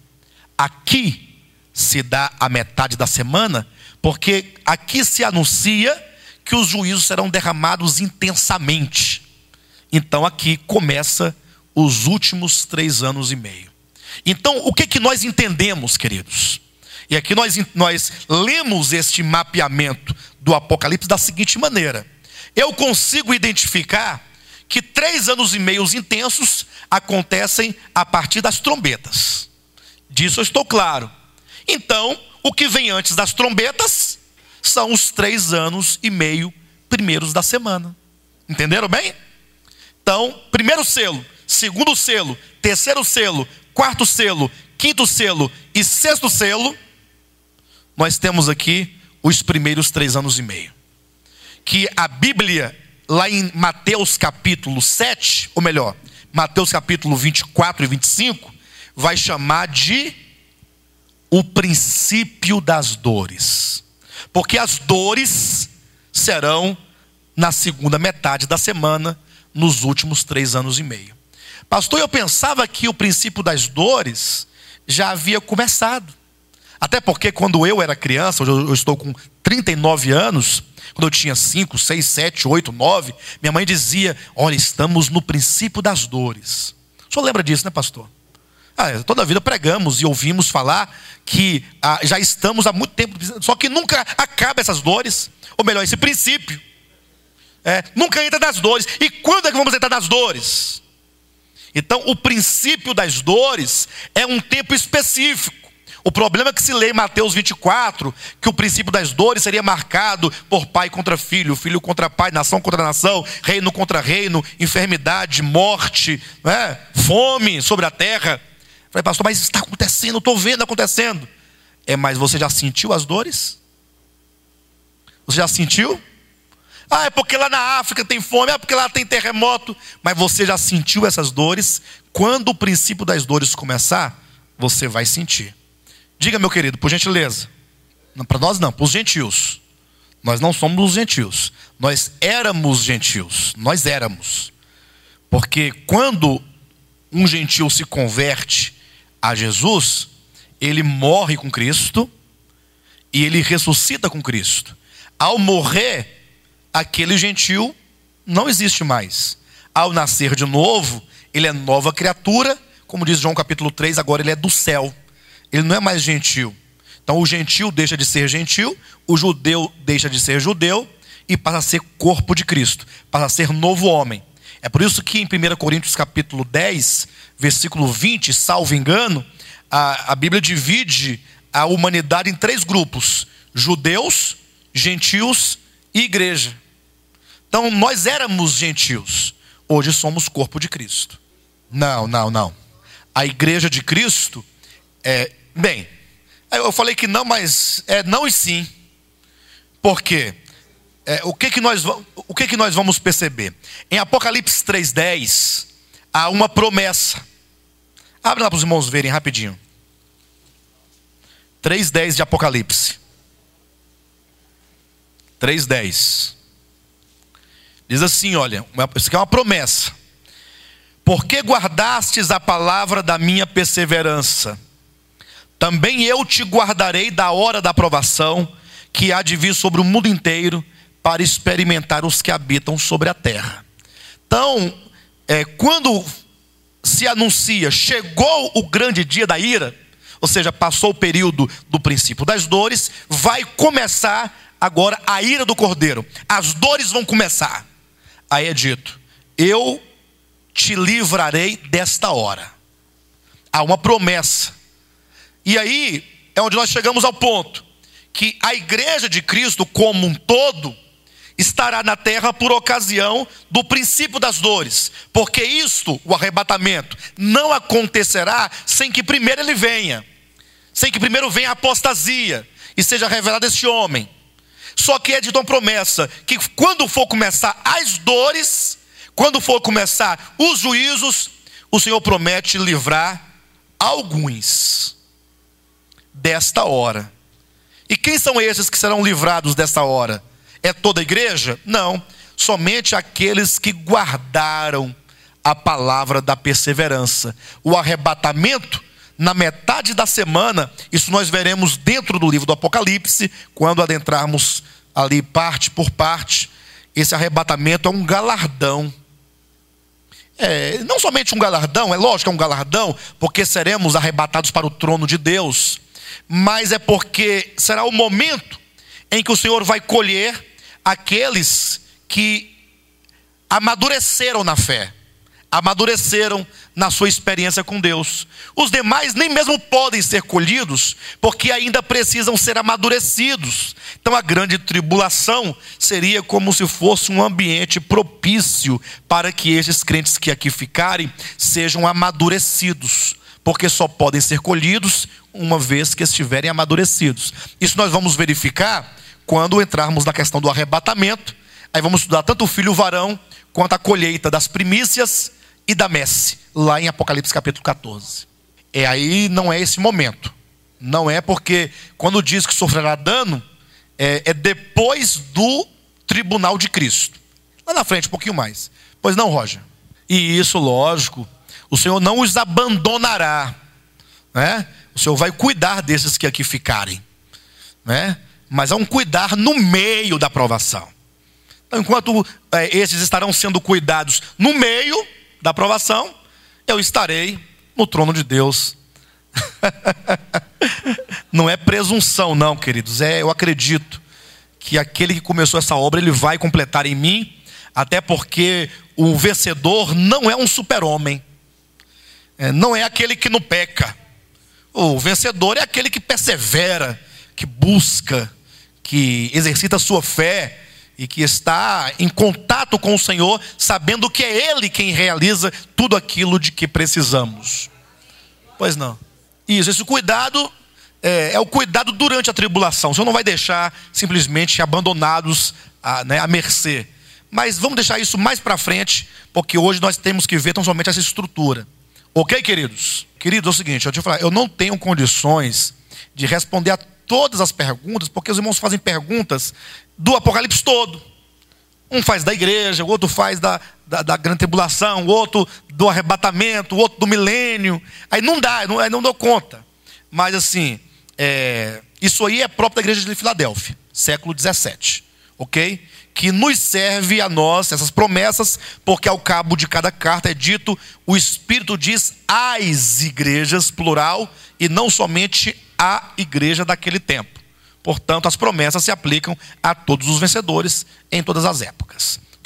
Aqui se dá a metade da semana, porque aqui se anuncia que os juízos serão derramados intensamente. Então aqui começa os últimos 3 anos e meio. Então o que nós entendemos, queridos? E aqui nós lemos este mapeamento do Apocalipse da seguinte maneira. Eu consigo identificar que 3 anos e meio intensos acontecem a partir das trombetas. Disso eu estou claro. Então, o que vem antes das trombetas são os 3 anos e meio primeiros da semana. Entenderam bem? Então, primeiro selo, segundo selo, terceiro selo, quarto selo, quinto selo e sexto selo, nós temos aqui os primeiros 3 anos e meio. Que a Bíblia, lá em Mateus capítulo 7, ou melhor, Mateus capítulo 24 e 25, vai chamar de o princípio das dores. Porque as dores serão na segunda metade da semana, nos últimos 3 anos e meio. Pastor, eu pensava que o princípio das dores já havia começado. Até porque quando eu era criança, hoje eu estou com 39 anos, quando eu tinha 5, 6, 7, 8, 9, minha mãe dizia, olha, estamos no princípio das dores. O senhor lembra disso, né, pastor? Toda a vida pregamos e ouvimos falar que já estamos há muito tempo, só que nunca acaba essas dores, ou melhor, esse princípio. Nunca entra nas dores. E quando é que vamos entrar nas dores? Então, o princípio das dores é um tempo específico. O problema é que se lê em Mateus 24, que o princípio das dores seria marcado por pai contra filho, filho contra pai, nação contra nação, reino contra reino, enfermidade, morte, fome sobre a terra. Falei, pastor, mas isso está acontecendo, eu estou vendo acontecendo. Mas você já sentiu as dores? Você já sentiu? É porque lá na África tem fome, porque lá tem terremoto. Mas você já sentiu essas dores? Quando o princípio das dores começar, você vai sentir. Diga, meu querido, por gentileza. Não, para nós não, para os gentios. Nós não somos os gentios. Nós éramos gentios. Nós éramos. Porque quando um gentio se converte a Jesus, ele morre com Cristo e ele ressuscita com Cristo. Ao morrer, aquele gentio não existe mais. Ao nascer de novo, ele é nova criatura. Como diz João capítulo 3, agora ele é do céu. Ele não é mais gentil. Então o gentil deixa de ser gentil, o judeu deixa de ser judeu e passa a ser corpo de Cristo, passa a ser novo homem. É por isso que em 1 Coríntios capítulo 10, versículo 20, salvo engano, a Bíblia divide a humanidade em 3 grupos: judeus, gentios e igreja. Então nós éramos gentios, hoje somos corpo de Cristo. Não. A igreja de Cristo bem, eu falei que não, mas não e sim. Por quê? O que que nós vamos perceber? Em Apocalipse 3:10, há uma promessa. Abre lá para os irmãos verem rapidinho. 3:10 de Apocalipse. 3:10. Diz assim, olha, isso aqui é uma promessa. Porque guardastes a palavra da minha perseverança, também eu te guardarei da hora da provação, que há de vir sobre o mundo inteiro, para experimentar os que habitam sobre a terra. Então, quando se anuncia, chegou o grande dia da ira, ou seja, passou o período do princípio das dores, vai começar agora a ira do Cordeiro. As dores vão começar. Aí é dito: eu te livrarei desta hora. Há uma promessa. E aí é onde nós chegamos ao ponto que a igreja de Cristo como um todo estará na terra por ocasião do princípio das dores, porque isto, o arrebatamento, não acontecerá sem que primeiro ele venha, sem que primeiro venha a apostasia e seja revelado este homem. Só que é dito uma promessa, que quando for começar as dores, quando for começar os juízos, o Senhor promete livrar alguns desta hora. E quem são esses que serão livrados desta hora? É toda a igreja? Não, somente aqueles que guardaram a palavra da perseverança. O arrebatamento, na metade da semana, isso nós veremos dentro do livro do Apocalipse, quando adentrarmos ali parte por parte. Esse arrebatamento é um galardão. Não somente um galardão, é lógico que é um galardão, porque seremos arrebatados para o trono de Deus, mas é porque será o momento em que o Senhor vai colher aqueles que amadureceram na fé, amadureceram na sua experiência com Deus. Os demais nem mesmo podem ser colhidos, porque ainda precisam ser amadurecidos. Então a grande tribulação seria como se fosse um ambiente propício para que esses crentes que aqui ficarem sejam amadurecidos, porque só podem ser colhidos uma vez que estiverem amadurecidos. Isso nós vamos verificar quando entrarmos na questão do arrebatamento. Aí vamos estudar tanto o filho varão quanto a colheita das primícias e da messe, lá em Apocalipse capítulo 14. Aí não é esse momento. Não é, porque quando diz que sofrerá dano, é depois do tribunal de Cristo. Lá na frente, um pouquinho mais. Pois não, Roger? E isso, lógico, o Senhor não os abandonará, né? O Senhor vai cuidar desses que aqui ficarem, né? Mas há um cuidar no meio da provação. Então, enquanto esses estarão sendo cuidados no meio da provação, eu estarei no trono de Deus. Não é presunção não, queridos. Eu acredito que aquele que começou essa obra, ele vai completar em mim. Até porque o vencedor não é um super-homem, não é aquele que não peca. O vencedor é aquele que persevera, que busca, que exercita a sua fé e que está em contato com o Senhor, sabendo que é Ele quem realiza tudo aquilo de que precisamos. Pois não. Isso, esse cuidado é o cuidado durante a tribulação. O Senhor não vai deixar simplesmente abandonados à mercê. Mas vamos deixar isso mais para frente, porque hoje nós temos que ver tão somente essa estrutura. Ok, queridos? Queridos, é o seguinte, deixa eu falar, eu não tenho condições de responder a todas as perguntas, porque os irmãos fazem perguntas do Apocalipse todo. Um faz da igreja, o outro faz da grande tribulação, o outro do arrebatamento, o outro do milênio. Aí não dá, não dou conta. Mas assim, isso aí é próprio da igreja de Filadélfia, século 17, ok? Que nos serve a nós, essas promessas, porque ao cabo de cada carta é dito, o Espírito diz às igrejas, plural, e não somente a igreja daquele tempo. Portanto, as promessas se aplicam a todos os vencedores em todas as épocas.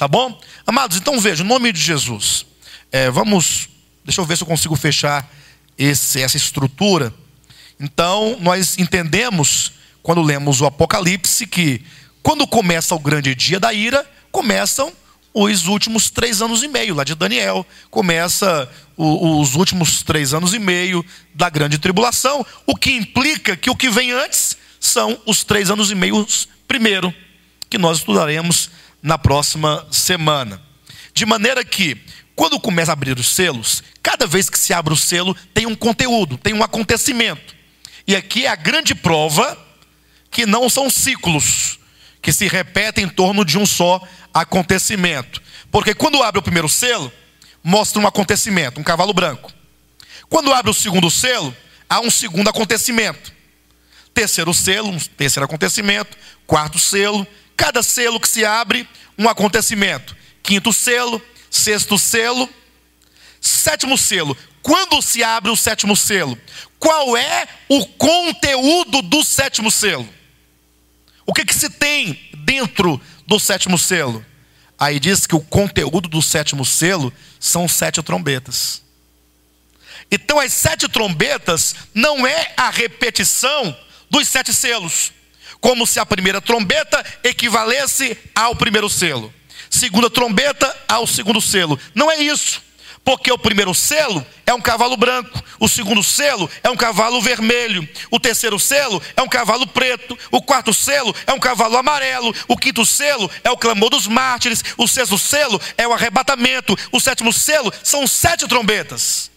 Tá bom? Amados, então veja, em nome de Jesus, deixa eu ver se eu consigo fechar essa estrutura. Então, nós entendemos, quando lemos o Apocalipse, que quando começa o grande dia da ira, começam os últimos 3 anos e meio, lá de Daniel. Começa os últimos 3 anos e meio da grande tribulação, o que implica que o que vem antes são os 3 anos e meio primeiro, que nós estudaremos na próxima semana. De maneira que, quando começa a abrir os selos, cada vez que se abre o selo, tem um conteúdo, tem um acontecimento. E aqui é a grande prova que não são ciclos que se repetem em torno de um só acontecimento. Porque quando abre o primeiro selo, mostra um acontecimento, um cavalo branco. Quando abre o segundo selo, há um segundo acontecimento. Terceiro selo, um terceiro acontecimento. Quarto selo, cada selo que se abre, um acontecimento. Quinto selo, sexto selo, sétimo selo. Quando se abre o sétimo selo, qual é o conteúdo do sétimo selo? O que se tem dentro do sétimo selo? Aí diz que o conteúdo do sétimo selo são 7 trombetas. Então as 7 trombetas não é a repetição dos 7 selos, como se a primeira trombeta equivalesse ao primeiro selo, segunda trombeta ao segundo selo. Não é isso, porque o primeiro selo é um cavalo branco, o segundo selo é um cavalo vermelho, o terceiro selo é um cavalo preto, o quarto selo é um cavalo amarelo, o quinto selo é o clamor dos mártires, o sexto selo é o arrebatamento, o sétimo selo são 7 trombetas,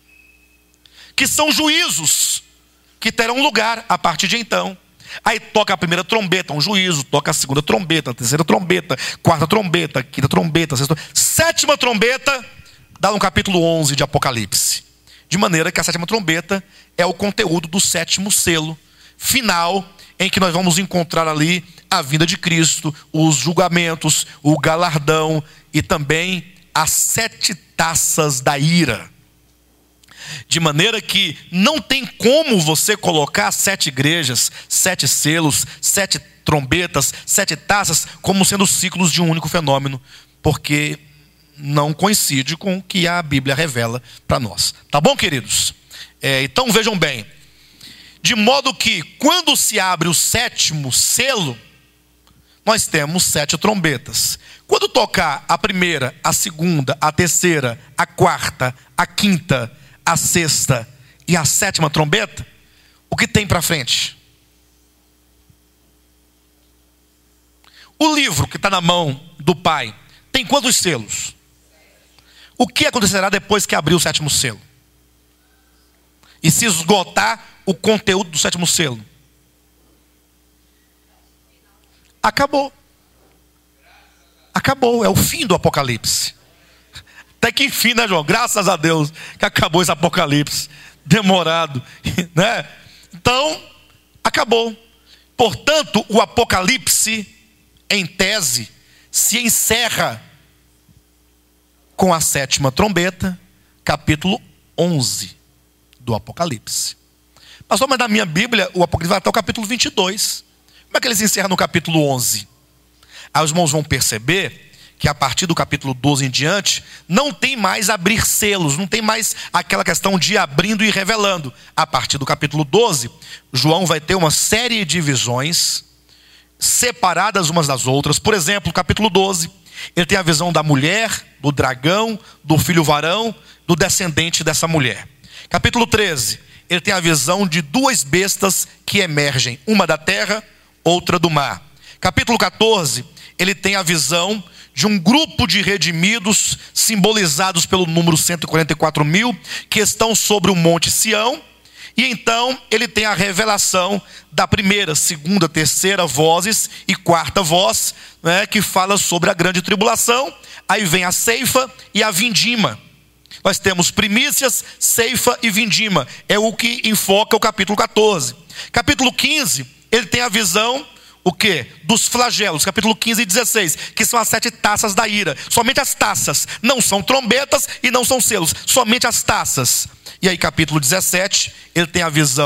que são juízos que terão lugar a partir de então. Aí toca a primeira trombeta, um juízo, toca a segunda trombeta, a terceira trombeta, quarta trombeta, quinta trombeta, sexta, sétima trombeta, dá no capítulo 11 de Apocalipse. De maneira que a sétima trombeta é o conteúdo do sétimo selo final, em que nós vamos encontrar ali a vinda de Cristo, os julgamentos, o galardão e também as 7 taças da ira. De maneira que não tem como você colocar 7 igrejas, 7 selos, 7 trombetas, 7 taças como sendo ciclos de um único fenômeno, porque não coincide com o que a Bíblia revela para nós. Tá bom, queridos? Então vejam bem, de modo que quando se abre o sétimo selo, nós temos 7 trombetas. Quando tocar a primeira, a segunda, a terceira, a quarta, a quinta, a sexta e a sétima trombeta, o que tem para frente? O livro que está na mão do Pai tem quantos selos? O que acontecerá depois que abrir o sétimo selo? E se esgotar o conteúdo do sétimo selo? Acabou. Acabou, é o fim do Apocalipse. Até que enfim, né, João? Graças a Deus que acabou esse Apocalipse. Demorado, né? Então, acabou. Portanto, o Apocalipse, em tese, se encerra com a sétima trombeta, capítulo 11 do Apocalipse. Pastor, mas na minha Bíblia, o Apocalipse vai até o capítulo 22. Como é que eles encerram no capítulo 11? Aí os irmãos vão perceber que a partir do capítulo 12 em diante, não tem mais abrir selos, não tem mais aquela questão de abrindo e revelando. A partir do capítulo 12, João vai ter uma série de visões, separadas umas das outras. Por exemplo, capítulo 12, ele tem a visão da mulher, do dragão, do filho varão, do descendente dessa mulher. Capítulo 13, ele tem a visão de 2 bestas que emergem, uma da terra, outra do mar. Capítulo 14, ele tem a visão de um grupo de redimidos, simbolizados pelo número 144.000, que estão sobre o monte Sião. E então ele tem a revelação da primeira, segunda, terceira vozes e quarta voz, né, que fala sobre a grande tribulação. Aí vem a ceifa e a vindima. Nós temos primícias, ceifa e vindima. É o que enfoca o capítulo 14. Capítulo 15, ele tem a visão, o quê? Dos flagelos, capítulo 15 e 16, que são as 7 taças da ira. Somente as taças, não são trombetas e não são selos, somente as taças. E aí capítulo 17, ele tem a visão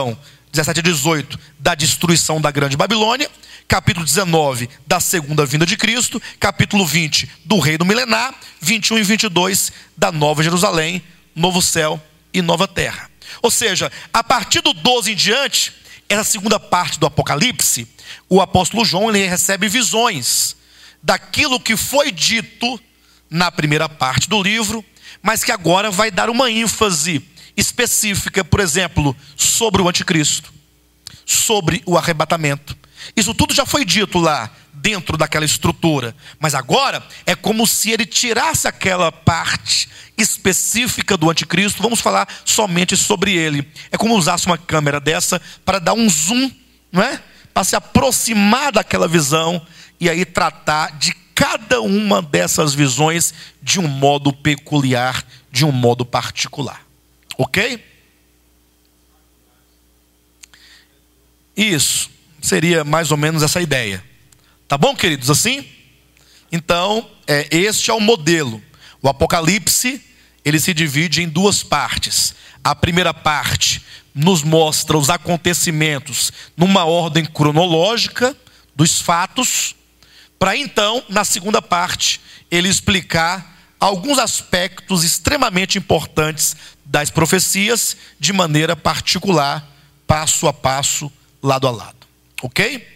17 a 18, da destruição da grande Babilônia. Capítulo 19, da segunda vinda de Cristo. Capítulo 20, do reino milenar. 21 e 22, da nova Jerusalém, novo céu e nova terra. Ou seja, a partir do 12 em diante, essa segunda parte do Apocalipse, o apóstolo João ele recebe visões daquilo que foi dito na primeira parte do livro, mas que agora vai dar uma ênfase específica, por exemplo, sobre o anticristo, sobre o arrebatamento. Isso tudo já foi dito lá dentro daquela estrutura, mas agora é como se ele tirasse aquela parte específica do anticristo. Vamos falar somente sobre ele. É como usasse uma câmera dessa para dar um zoom, não é? Para se aproximar daquela visão e aí tratar de cada uma dessas visões de um modo peculiar, de um modo particular. Ok? Isso seria mais ou menos essa ideia. Tá bom, queridos? Assim? Então, este é o modelo. O Apocalipse, ele se divide em duas partes. A primeira parte nos mostra os acontecimentos numa ordem cronológica dos fatos, para então, na segunda parte, ele explicar alguns aspectos extremamente importantes das profecias, de maneira particular, passo a passo, lado a lado. Ok?